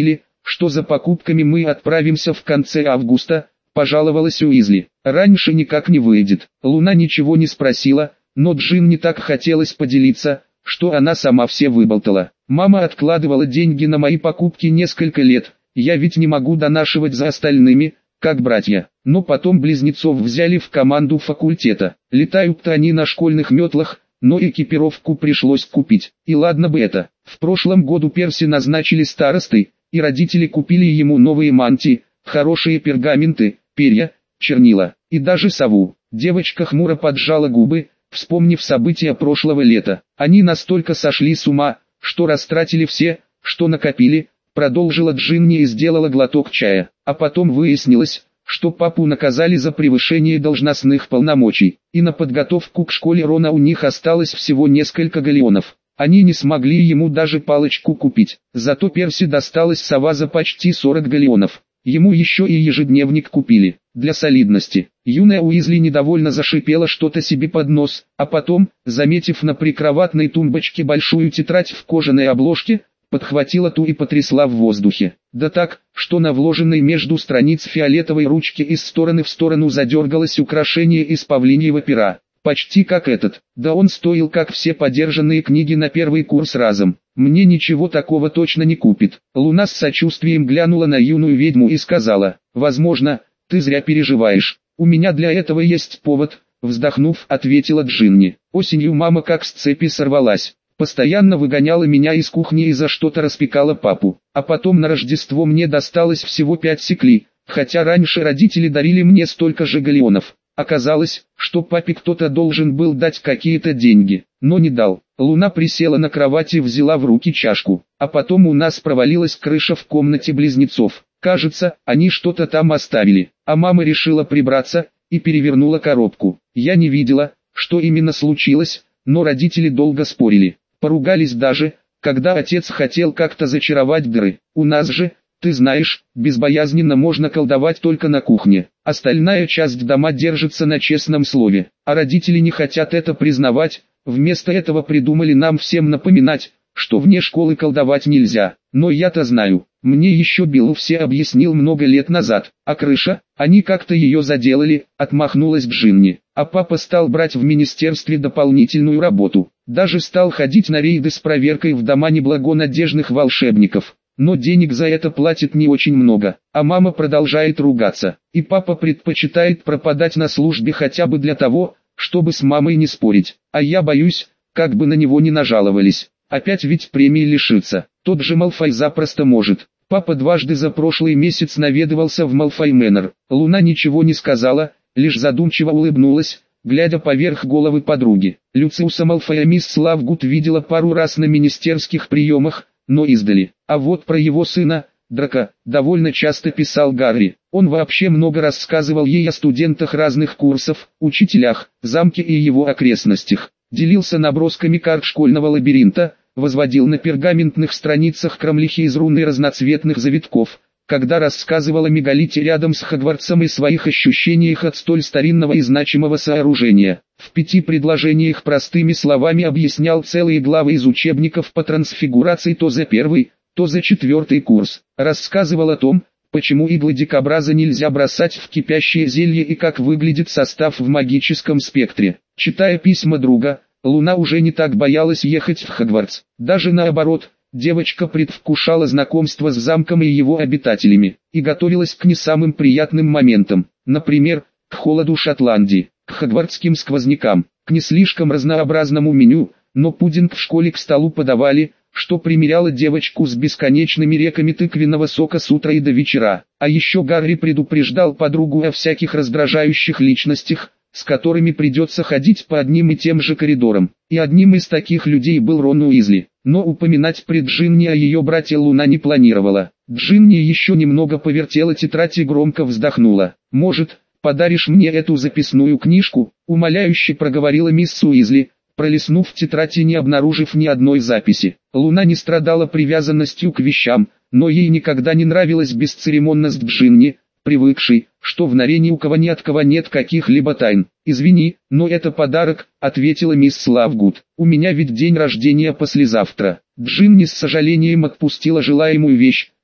что за покупками мы отправимся в конце августа, пожаловалась Уизли. Раньше никак не выйдет. Луна ничего не спросила, но Джинни так хотелось поделиться, что она сама все выболтала. Мама откладывала деньги на мои покупки несколько лет, я ведь не могу донашивать за остальными, как братья. Но потом близнецов взяли в команду факультета. Летают-то они на школьных метлах, но экипировку пришлось купить. И ладно бы это. В прошлом году Перси назначили старостой, и родители купили ему новые мантии, хорошие пергаменты, перья, чернила, и даже сову. Девочка хмуро поджала губы, вспомнив события прошлого лета. Они настолько сошли с ума, что растратили все, что накопили, продолжила Джинни и сделала глоток чая. А потом выяснилось, что папу наказали за превышение должностных полномочий, и на подготовку к школе Рона у них осталось всего несколько галлеонов. Они не смогли ему даже палочку купить, зато Перси досталась сова за почти 40 галлеонов. Ему еще и ежедневник купили, для солидности. Юная Уизли недовольно зашипела что-то себе под нос, а потом, заметив на прикроватной тумбочке большую тетрадь в кожаной обложке, подхватила ту и потрясла в воздухе. Да так, что на вложенной между страниц фиолетовой ручке из стороны в сторону задергалось украшение из павлиньего пера. Почти как этот, да он стоил как все подержанные книги на первый курс разом. Мне ничего такого точно не купит. Луна с сочувствием глянула на юную ведьму и сказала: возможно, ты зря переживаешь, у меня для этого есть повод, вздохнув, ответила Джинни. Осенью мама как с цепи сорвалась. Постоянно выгоняла меня из кухни и за что-то распекала папу. А потом на Рождество мне досталось всего 5 секли, хотя раньше родители дарили мне столько же галлеонов. Оказалось, что папе кто-то должен был дать какие-то деньги, но не дал. Луна присела на кровати и взяла в руки чашку. А потом у нас провалилась крыша в комнате близнецов. Кажется, они что-то там оставили. А мама решила прибраться и перевернула коробку. Я не видела, что именно случилось, но родители долго спорили. Поругались даже, когда отец хотел как-то зачаровать дыры. У нас же, ты знаешь, безбоязненно можно колдовать только на кухне. Остальная часть дома держится на честном слове. А родители не хотят это признавать, вместо этого придумали нам всем напоминать, что вне школы колдовать нельзя. Но я-то знаю, мне еще Билл все объяснил много лет назад. А крыша, они как-то ее заделали, отмахнулась Джинни. А папа стал брать в министерстве дополнительную работу. Даже стал ходить на рейды с проверкой в дома неблагонадежных волшебников. Но денег за это платит не очень много, а мама продолжает ругаться. И папа предпочитает пропадать на службе хотя бы для того, чтобы с мамой не спорить. А я боюсь, как бы на него не нажаловались. Опять ведь премии лишится. Тот же Малфой запросто может. Папа дважды за прошлый месяц наведывался в Малфой Мэннер. Луна ничего не сказала, лишь задумчиво улыбнулась, глядя поверх головы подруги. Люциуса Малфоя мисс Лавгуд видела пару раз на министерских приемах, но издали. А вот про его сына, Драка, довольно часто писал Гарри. Он вообще много рассказывал ей о студентах разных курсов, учителях, замке и его окрестностях. Делился набросками карт школьного лабиринта, возводил на пергаментных страницах крамлихи из рун и разноцветных завитков, когда рассказывал о мегалите рядом с Хогвартсом и своих ощущениях от столь старинного и значимого сооружения. В 5 предложениях простыми словами объяснял целые главы из учебников по трансфигурации то за 1, то за 4 курс. Рассказывал о том, почему иглы дикобраза нельзя бросать в кипящее зелье и как выглядит состав в магическом спектре. Читая письма друга, Луна уже не так боялась ехать в Хогвартс. Даже наоборот, девочка предвкушала знакомство с замком и его обитателями, и готовилась к не самым приятным моментам, например, к холоду Шотландии, к хогвартским сквознякам, к не слишком разнообразному меню, но пудинг в школе к столу подавали, что примеряло девочку с бесконечными реками тыквенного сока с утра и до вечера. А еще Гарри предупреждал подругу о всяких раздражающих личностях, с которыми придется ходить по одним и тем же коридорам. И одним из таких людей был Рон Уизли. Но упоминать пред Джинни о ее брате Луна не планировала. Джинни еще немного повертела тетрадь и громко вздохнула. «Может, подаришь мне эту записную книжку?» — умоляюще проговорила мисс Уизли, пролистнув тетрадь и не обнаружив ни одной записи. Луна не страдала привязанностью к вещам, но ей никогда не нравилась бесцеремонность Джинни, привыкшей, что в норе ни у кого ни от кого нет каких-либо тайн. «Извини, но это подарок», — ответила мисс Лавгуд. «У меня ведь день рождения послезавтра». Джинни с сожалением отпустила желаемую вещь,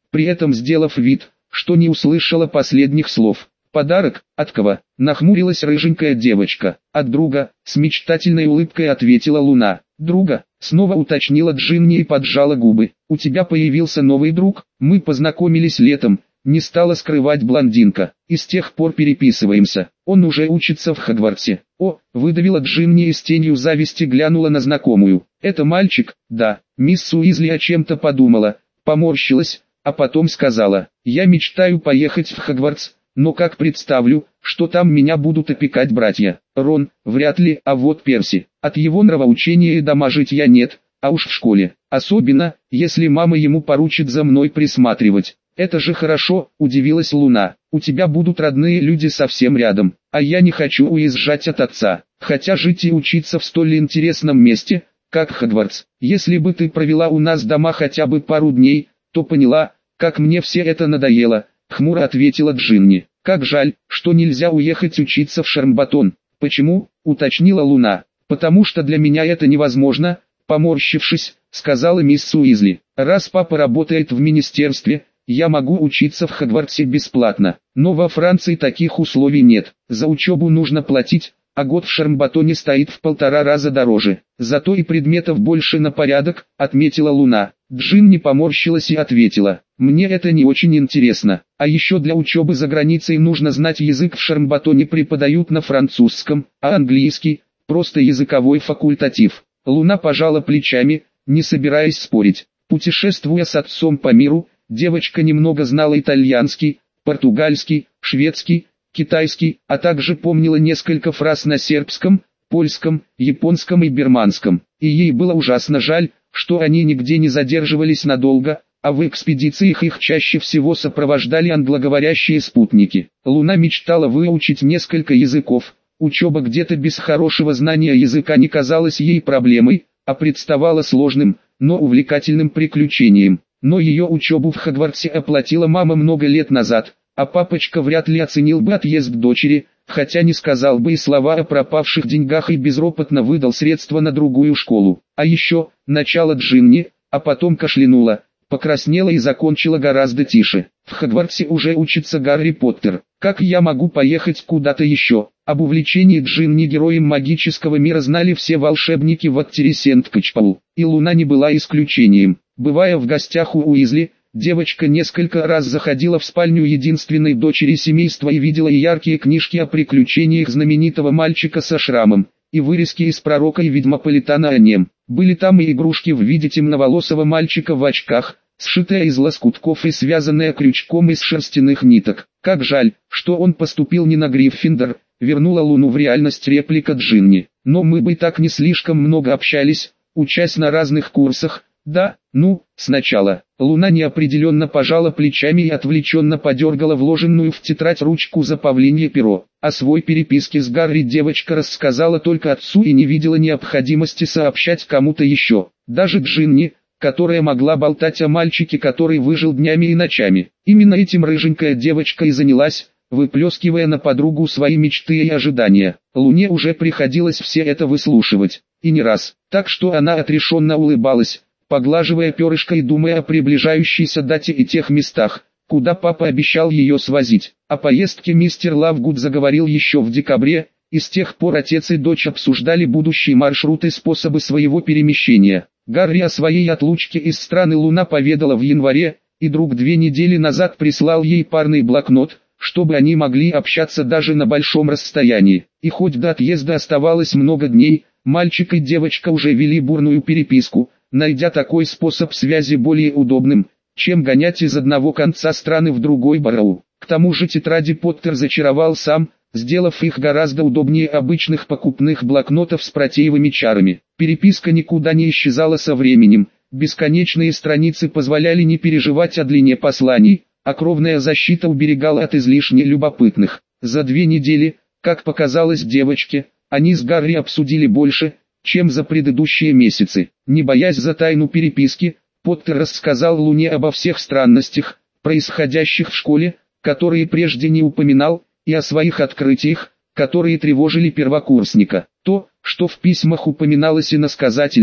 при этом сделав вид, что не услышала последних слов. «Подарок? От кого?» — нахмурилась рыженькая девочка. «От друга», — с мечтательной улыбкой ответила Луна. «Друга?» — снова уточнила Джинни и поджала губы. «У тебя появился новый друг? Мы познакомились летом», — не стала скрывать блондинка. «И с тех пор переписываемся. Он уже учится в Хогвартсе». «О!» — выдавила Джинни и с тенью зависти глянула на знакомую. «Это мальчик?» «Да». Мисс Уизли о чем-то подумала, поморщилась, а потом сказала: «Я мечтаю поехать в Хогвартс. Но как представлю, что там меня будут опекать братья. Рон, вряд ли, а вот Перси. От его нравоучения и дома житья нет, а уж в школе. Особенно, если мама ему поручит за мной присматривать. Это же хорошо», — удивилась Луна. «У тебя будут родные люди совсем рядом, а я не хочу уезжать от отца. Хотя жить и учиться в столь интересном месте, как Хогвартс. Если бы ты провела у нас дома хотя бы пару дней, то поняла, как мне все это надоело», — хмуро ответила Джинни. «Как жаль, что нельзя уехать учиться в Шармбатон». «Почему?» — уточнила Луна. «Потому что для меня это невозможно», — поморщившись, сказала мисс Уизли. «Раз папа работает в министерстве, я могу учиться в Хогвартсе бесплатно. Но во Франции таких условий нет. За учебу нужно платить, а год в Шармбатоне стоит в 1,5 раза дороже. Зато и предметов больше на порядок», — отметила Луна. Джинни поморщилась и ответила: «Мне это не очень интересно. А еще для учебы за границей нужно знать язык, в Шармбатоне преподают на французском, а английский — просто языковой факультатив». Луна пожала плечами, не собираясь спорить. Путешествуя с отцом по миру, девочка немного знала итальянский, португальский, шведский, китайский, а также помнила несколько фраз на сербском, польском, японском и бирманском. И ей было ужасно жаль, что они нигде не задерживались надолго, а в экспедициях их чаще всего сопровождали англоговорящие спутники. Луна мечтала выучить несколько языков. Учеба где-то без хорошего знания языка не казалась ей проблемой, а представала сложным, но увлекательным приключением. Но ее учебу в Хогвартсе оплатила мама много лет назад, а папочка вряд ли оценил бы отъезд дочери, хотя не сказал бы и слова о пропавших деньгах и безропотно выдал средства на другую школу. А еще, начало Джинни, а потом кашлянула, покраснела и закончила гораздо тише. «В Хогвартсе уже учится Гарри Поттер. Как я могу поехать куда-то еще?» Об увлечении Джинни героем магического мира знали все волшебники в Аттирисент-Качпау, и Луна не была исключением. Бывая в гостях у Уизли, девочка несколько раз заходила в спальню единственной дочери семейства и видела и яркие книжки о приключениях знаменитого мальчика со шрамом, и вырезки из пророка и ведьмополитана о нем. Были там и игрушки в виде темноволосого мальчика в очках, сшитая из лоскутков и связанная крючком из шерстяных ниток. «Как жаль, что он поступил не на Гриффиндор», — вернула Луну в реальность реплика Джинни. «Но мы бы так не слишком много общались, учась на разных курсах». «Да, ну, сначала». Луна неопределенно пожала плечами и отвлеченно подергала вложенную в тетрадь ручку за павлинье перо. О своей переписке с Гарри девочка рассказала только отцу и не видела необходимости сообщать кому-то еще. Даже Джинни, которая могла болтать о мальчике, который выжил днями и ночами. Именно этим рыженькая девочка и занялась, выплескивая на подругу свои мечты и ожидания. Луне уже приходилось все это выслушивать, и не раз. Так что она отрешенно улыбалась, поглаживая перышко и думая о приближающейся дате и тех местах, куда папа обещал ее свозить. О поездке мистер Лавгуд заговорил еще в декабре, и с тех пор отец и дочь обсуждали будущий маршрут и способы своего перемещения. Гарри о своей отлучке из страны Луна поведала в январе, и друг 2 недели назад прислал ей парный блокнот, чтобы они могли общаться даже на большом расстоянии. И хоть до отъезда оставалось много дней, мальчик и девочка уже вели бурную переписку, найдя такой способ связи более удобным, чем гонять из одного конца страны в другой Барроу. К тому же тетради Поттер зачаровал сам, сделав их гораздо удобнее обычных покупных блокнотов с протеевыми чарами. Переписка никуда не исчезала со временем, бесконечные страницы позволяли не переживать о длине посланий, а кровная защита уберегала от излишне любопытных. За 2 недели, как показалось девочке, они с Гарри обсудили больше, чем за предыдущие месяцы. Не боясь за тайну переписки, Поттер рассказал Луне обо всех странностях, происходящих в школе, которые прежде не упоминал, и о своих открытиях, которые тревожили первокурсника. То, что в письмах упоминалось иносказательно,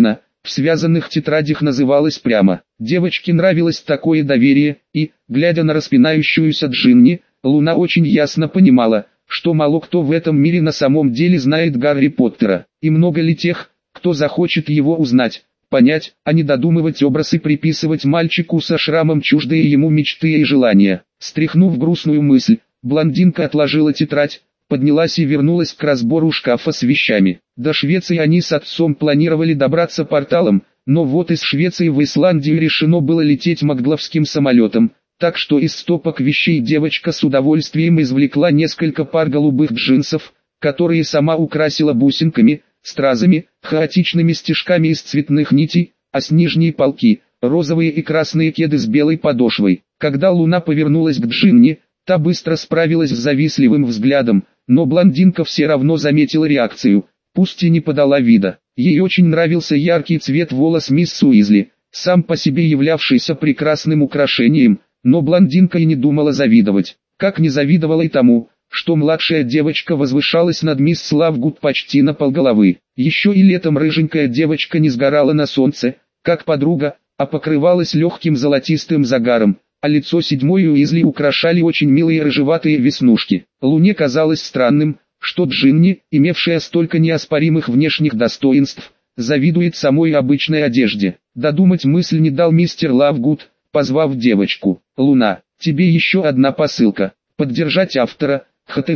в связанных тетрадях называлось прямо. Девочке нравилось такое доверие, и, глядя на распинающуюся Джинни, Луна очень ясно понимала, что мало кто в этом мире на самом деле знает Гарри Поттера, и много ли тех, кто захочет его узнать, понять, а не додумывать образ и приписывать мальчику со шрамом чуждые ему мечты и желания. Стряхнув грустную мысль, блондинка отложила тетрадь, поднялась и вернулась к разбору шкафа с вещами. До Швеции они с отцом планировали добраться порталом, но вот из Швеции в Исландию решено было лететь магловским самолетом, так что из стопок вещей девочка с удовольствием извлекла несколько пар голубых джинсов, которые сама украсила бусинками, стразами, хаотичными стежками из цветных нитей, а с нижней полки – розовые и красные кеды с белой подошвой. Когда Луна повернулась к Джинни, та быстро справилась с завистливым взглядом, но блондинка все равно заметила реакцию, пусть и не подала вида. Ей очень нравился яркий цвет волос мисс Уизли, сам по себе являвшийся прекрасным украшением, но блондинка и не думала завидовать, как не завидовала и тому, что младшая девочка возвышалась над мисс Лавгуд почти на полголовы. Еще и летом рыженькая девочка не сгорала на солнце, как подруга, а покрывалась легким золотистым загаром, а лицо седьмой Уизли украшали очень милые рыжеватые веснушки. Луне казалось странным, что Джинни, имевшая столько неоспоримых внешних достоинств, завидует самой обычной одежде. Додумать мысль не дал мистер Лавгуд, позвав девочку. «Луна, тебе еще одна посылка. Поддержать автора.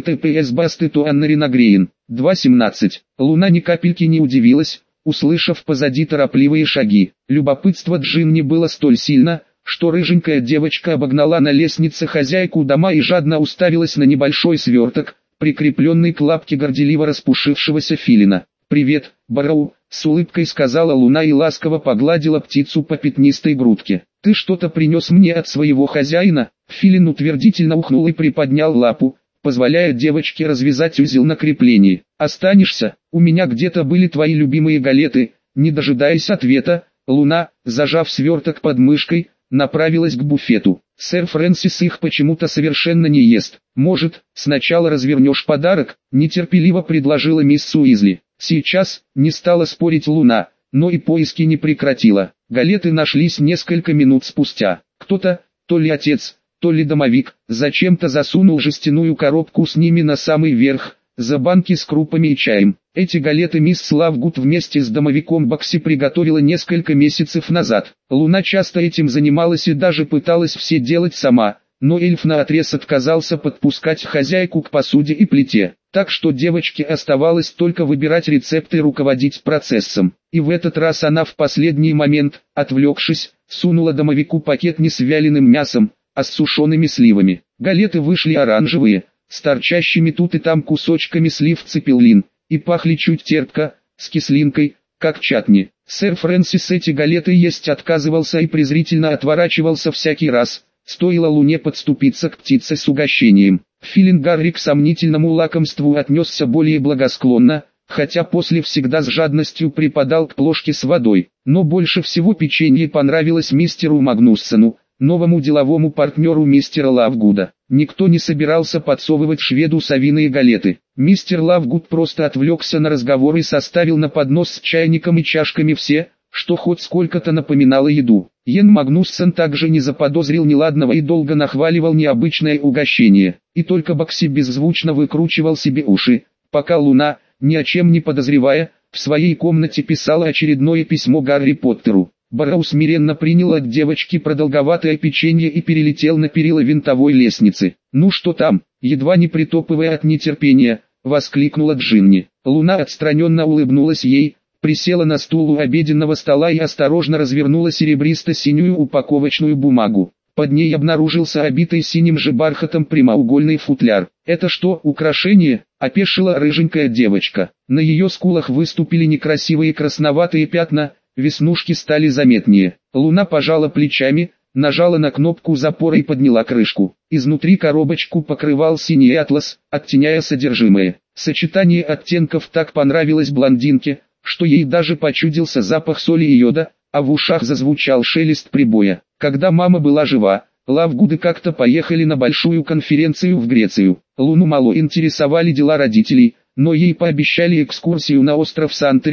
https://bastetouannarinagrein. 2.17». Луна ни капельки не удивилась, услышав позади торопливые шаги. Любопытство Джинни было столь сильно, что рыженькая девочка обогнала на лестнице хозяйку дома и жадно уставилась на небольшой сверток, прикрепленный к лапке горделиво распушившегося филина. «Привет, Барроу», — с улыбкой сказала Луна и ласково погладила птицу по пятнистой грудке. «Ты что-то принес мне от своего хозяина?» Филин утвердительно ухнул и приподнял лапу, позволяя девочке развязать узел на креплении. «Останешься? У меня где-то были твои любимые галеты». Не дожидаясь ответа, Луна, зажав сверток под мышкой, направилась к буфету. «Сэр Фрэнсис их почему-то совершенно не ест. Может, сначала развернешь подарок?» — нетерпеливо предложила мисс Уизли. «Сейчас», — не стала спорить Луна, но и поиски не прекратила. Галеты нашлись несколько минут спустя. Кто-то, то ли отец, то ли домовик, зачем-то засунул жестяную коробку с ними на самый верх, за банки с крупами и чаем. Эти галеты мисс Лавгуд вместе с домовиком Бакси приготовила несколько месяцев назад. Луна часто этим занималась и даже пыталась все делать сама, но эльф наотрез отказался подпускать хозяйку к посуде и плите, так что девочке оставалось только выбирать рецепты и руководить процессом. И в этот раз она в последний момент, отвлекшись, сунула домовику пакет не с вяленым мясом, а с сушеными сливами. Галеты вышли оранжевые, с торчащими тут и там кусочками слив цепелин, и пахли чуть терпко, с кислинкой, как чатни. Сэр Фрэнсис эти галеты есть отказывался и презрительно отворачивался всякий раз, стоило Луне подступиться к птице с угощением. Филин Гарри к сомнительному лакомству отнесся более благосклонно, хотя после всегда с жадностью припадал к плошке с водой. Но больше всего печенье понравилось мистеру Магнуссону, новому деловому партнеру мистера Лавгуда. Никто не собирался подсовывать шведу совиные галеты. Мистер Лавгуд просто отвлекся на разговор и составил на поднос с чайником и чашками все, что хоть сколько-то напоминало еду. Йен Магнуссон также не заподозрил неладного и долго нахваливал необычное угощение. И только Бакси беззвучно выкручивал себе уши, пока Луна, ни о чем не подозревая, в своей комнате писала очередное письмо Гарри Поттеру. Барроу смиренно принял от девочки продолговатое печенье и перелетел на перила винтовой лестницы. «Ну что там?» — едва не притопывая от нетерпения, воскликнула Джинни. Луна отстраненно улыбнулась ей, присела на стул у обеденного стола и осторожно развернула серебристо-синюю упаковочную бумагу. Под ней обнаружился обитый синим же бархатом прямоугольный футляр. «Это что, украшение?» — опешила рыженькая девочка. На ее скулах выступили некрасивые красноватые пятна, веснушки стали заметнее. Луна пожала плечами, нажала на кнопку запора и подняла крышку. Изнутри коробочку покрывал синий атлас, оттеняя содержимое. Сочетание оттенков так понравилось блондинке, что ей даже почудился запах соли и йода, а в ушах зазвучал шелест прибоя. Когда мама была жива, Лавгуды как-то поехали на большую конференцию в Грецию. Луну мало интересовали дела родителей, но ей пообещали экскурсию на остров Санторини,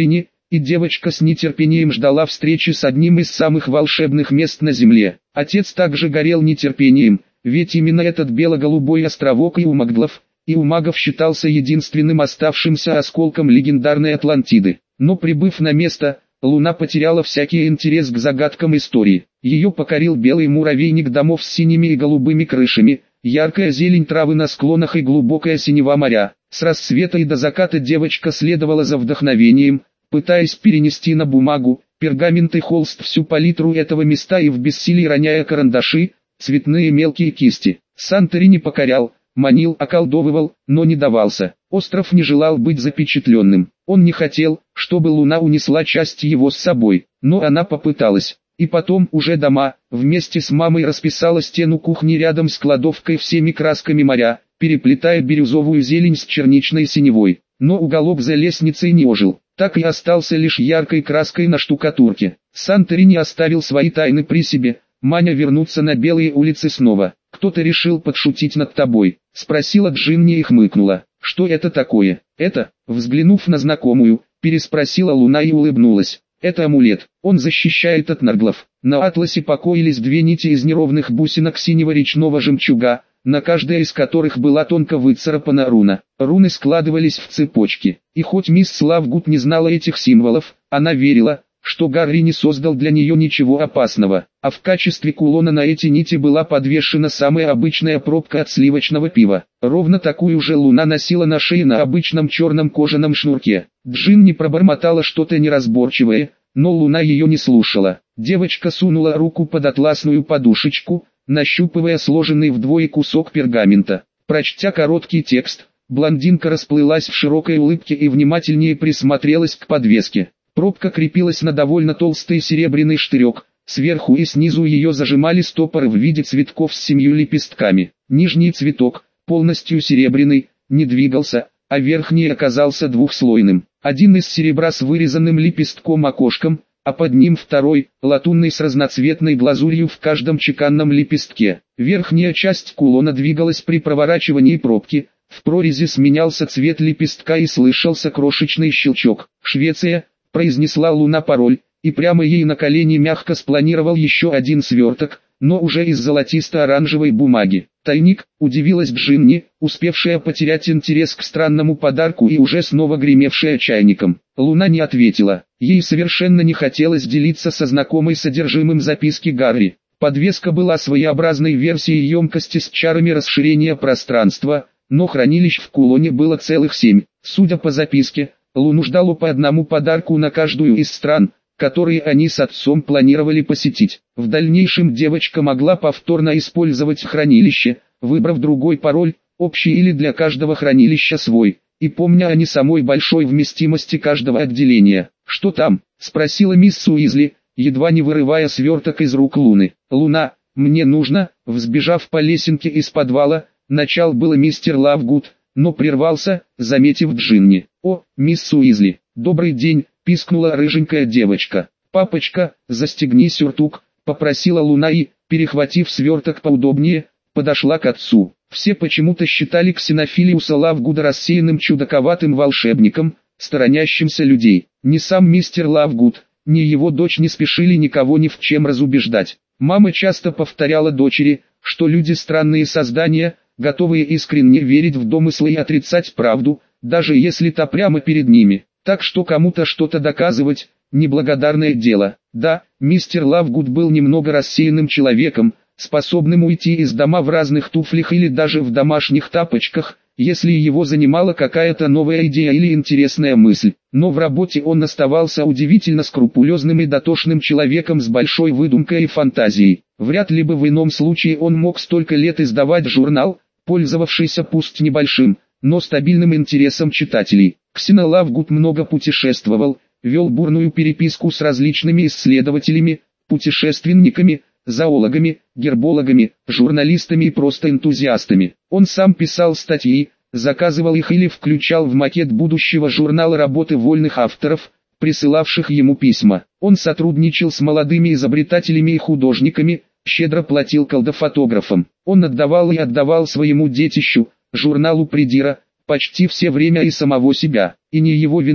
и девочка с нетерпением ждала встречи с одним из самых волшебных мест на Земле. Отец также горел нетерпением, ведь именно этот бело-голубой островок и у Магдлов, и у магов считался единственным оставшимся осколком легендарной Атлантиды. Но прибыв на место, Луна потеряла всякий интерес к загадкам истории. Ее покорил белый муравейник домов с синими и голубыми крышами, яркая зелень травы на склонах и глубокая синева моря. С рассвета и до заката девочка следовала за вдохновением, пытаясь перенести на бумагу, пергамент и холст всю палитру этого места и в бессилии роняя карандаши, цветные мелкие кисти. Санторини покорял, манил, околдовывал, но не давался. Остров не желал быть запечатленным. Он не хотел, чтобы Луна унесла часть его с собой, но она попыталась. И потом уже дома, вместе с мамой расписала стену кухни рядом с кладовкой всеми красками моря, переплетая бирюзовую зелень с черничной синевой. Но уголок за лестницей не ожил, так и остался лишь яркой краской на штукатурке. Санторини оставил свои тайны при себе, маня вернуться на белые улицы снова. «Кто-то решил подшутить над тобой?» — спросила Джинни и хмыкнула. «Что это такое?» «Это», взглянув на знакомую, переспросила Луна и улыбнулась. «Это амулет, он защищает от нарглов». На атласе покоились две нити из неровных бусинок синего речного жемчуга, на каждой из которых была тонко выцарапана руна. Руны складывались в цепочки, и хоть мисс Лавгуд не знала этих символов, она верила, что Гарри не создал для нее ничего опасного, а в качестве кулона на эти нити была подвешена самая обычная пробка от сливочного пива. Ровно такую же Луна носила на шее на обычном черном кожаном шнурке. Джинни пробормотала что-то неразборчивое, но Луна ее не слушала. Девочка сунула руку под атласную подушечку, нащупывая сложенный вдвое кусок пергамента. Прочтя короткий текст, блондинка расплылась в широкой улыбке и внимательнее присмотрелась к подвеске. Пробка крепилась на довольно толстый серебряный штырек, сверху и снизу ее зажимали стопоры в виде цветков с 7 лепестками. Нижний цветок, полностью серебряный, не двигался, а верхний оказался двухслойным. Один из серебра с вырезанным лепестком-окошком, а под ним второй, латунный с разноцветной глазурью в каждом чеканном лепестке. Верхняя часть кулона двигалась при проворачивании пробки, в прорези сменялся цвет лепестка и слышался крошечный щелчок. «Швеция», произнесла Луна пароль, и прямо ей на колени мягко спланировал еще один сверток, но уже из золотисто-оранжевой бумаги. «Тайник», удивилась Джинни, успевшая потерять интерес к странному подарку и уже снова гремевшая чайником. Луна не ответила, ей совершенно не хотелось делиться со знакомой содержимым записки Гарри. Подвеска была своеобразной версией емкости с чарами расширения пространства, но хранилищ в кулоне было целых 7. Судя по записке, Луну ждало по одному подарку на каждую из стран, которые они с отцом планировали посетить. В дальнейшем девочка могла повторно использовать хранилище, выбрав другой пароль, общий или для каждого хранилища свой, и помня о не самой большой вместимости каждого отделения. «Что там?» — спросила мисс Уизли, едва не вырывая сверток из рук Луны. «Луна, мне нужно», взбежав по лесенке из подвала, начал было мистер Лавгуд, но прервался, заметив Джинни. «О, мисс Уизли, добрый день», — пискнула рыженькая девочка. «Папочка, застегни сюртук», — попросила Луна и, перехватив сверток поудобнее, подошла к отцу. Все почему-то считали Ксенофилиуса Лавгуда рассеянным чудаковатым волшебником, сторонящимся людей. Ни сам мистер Лавгуд, ни его дочь не спешили никого ни в чем разубеждать. Мама часто повторяла дочери, что люди странные создания, готовые искренне верить в домыслы и отрицать правду, даже если та прямо перед ними. Так что кому-то что-то доказывать – неблагодарное дело. Да, мистер Лавгуд был немного рассеянным человеком, способным уйти из дома в разных туфлях или даже в домашних тапочках, если его занимала какая-то новая идея или интересная мысль. Но в работе он оставался удивительно скрупулезным и дотошным человеком с большой выдумкой и фантазией. Вряд ли бы в ином случае он мог столько лет издавать журнал, пользовавшийся пусть небольшим, но стабильным интересом читателей. Ксена Лавгуд много путешествовал, вел бурную переписку с различными исследователями, путешественниками, зоологами, гербологами, журналистами и просто энтузиастами. Он сам писал статьи, заказывал их или включал в макет будущего журнала работы вольных авторов, присылавших ему письма. Он сотрудничал с молодыми изобретателями и художниками, щедро платил колдофотографам. Он отдавал и отдавал своему детищу, журналу Придира, почти все время и самого себя. И не его вина,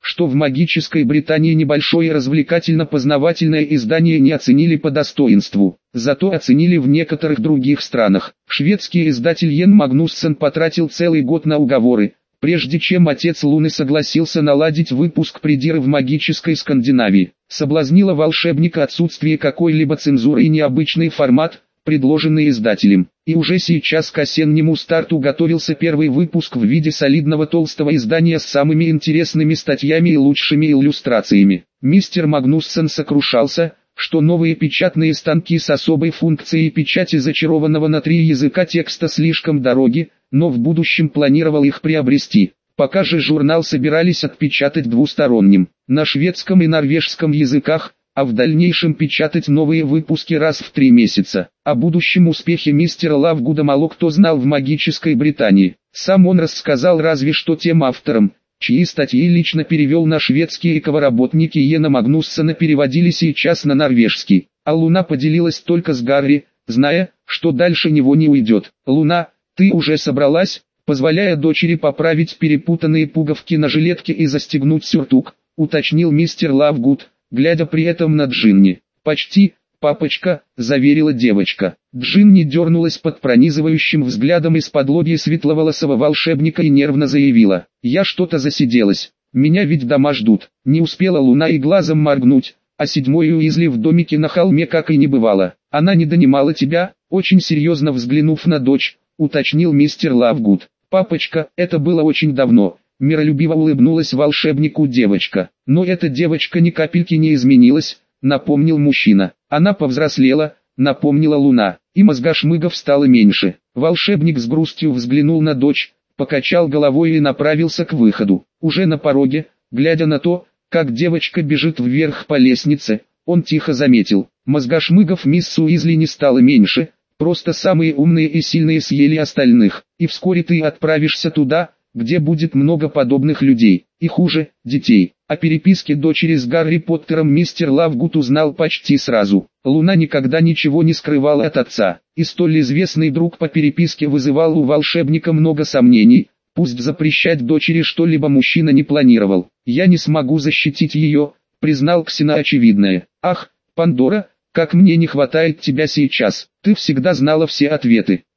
что в магической Британии небольшое развлекательно-познавательное издание не оценили по достоинству, зато оценили в некоторых других странах. Шведский издатель Йен Магнуссен потратил целый год на уговоры, прежде чем отец Луны согласился наладить выпуск придиры в магической Скандинавии. Соблазнило волшебника отсутствие какой-либо цензуры и необычный формат, предложенный издателем. И уже сейчас к осеннему старту готовился первый выпуск в виде солидного толстого издания с самыми интересными статьями и лучшими иллюстрациями. Мистер Магнуссен сокрушался, что новые печатные станки с особой функцией печати зачарованного на 3 языка текста слишком дороги, но в будущем планировал их приобрести. Пока же журнал собирались отпечатать двусторонним, на шведском и норвежском языках, а в дальнейшем печатать новые выпуски раз в 3 месяца. О будущем успехе мистера Лавгуда мало кто знал в магической Британии. Сам он рассказал разве что тем авторам, чьи статьи лично перевел на шведский, и кого-работники Йена Магнуссена переводили сейчас на норвежский. А Луна поделилась только с Гарри, зная, что дальше него не уйдет. «Луна, ты уже собралась?» Позволяя дочери поправить перепутанные пуговки на жилетке и застегнуть сюртук, уточнил мистер Лавгуд, глядя при этом на Джинни. «Почти, папочка», — заверила девочка. Джинни дернулась под пронизывающим взглядом из-под лобья светловолосого волшебника и нервно заявила: «Я что-то засиделась, меня ведь дома ждут». Не успела Луна и глазом моргнуть, а 7-й Уизли в домике на холме как и не бывало. «Она не донимала тебя?» — очень серьезно взглянув на дочь, уточнил мистер Лавгуд. «Папочка, это было очень давно», — миролюбиво улыбнулась волшебнику девочка. «Но эта девочка ни капельки не изменилась», — напомнил мужчина. «Она повзрослела», — напомнила Луна, — «и мозга шмыгов стало меньше». Волшебник с грустью взглянул на дочь, покачал головой и направился к выходу. Уже на пороге, глядя на то, как девочка бежит вверх по лестнице, он тихо заметил: «Мозга шмыгов мисс Уизли не стало меньше, просто самые умные и сильные съели остальных, и вскоре ты отправишься туда, где будет много подобных людей, и хуже, детей». О переписке дочери с Гарри Поттером мистер Лавгуд узнал почти сразу. Луна никогда ничего не скрывала от отца, и столь известный друг по переписке вызывал у волшебника много сомнений. Пусть запрещать дочери что-либо мужчина не планировал. «Я не смогу защитить ее», — признал Ксена очевидное. «Ах, Пандора, как мне не хватает тебя сейчас, ты всегда знала все ответы».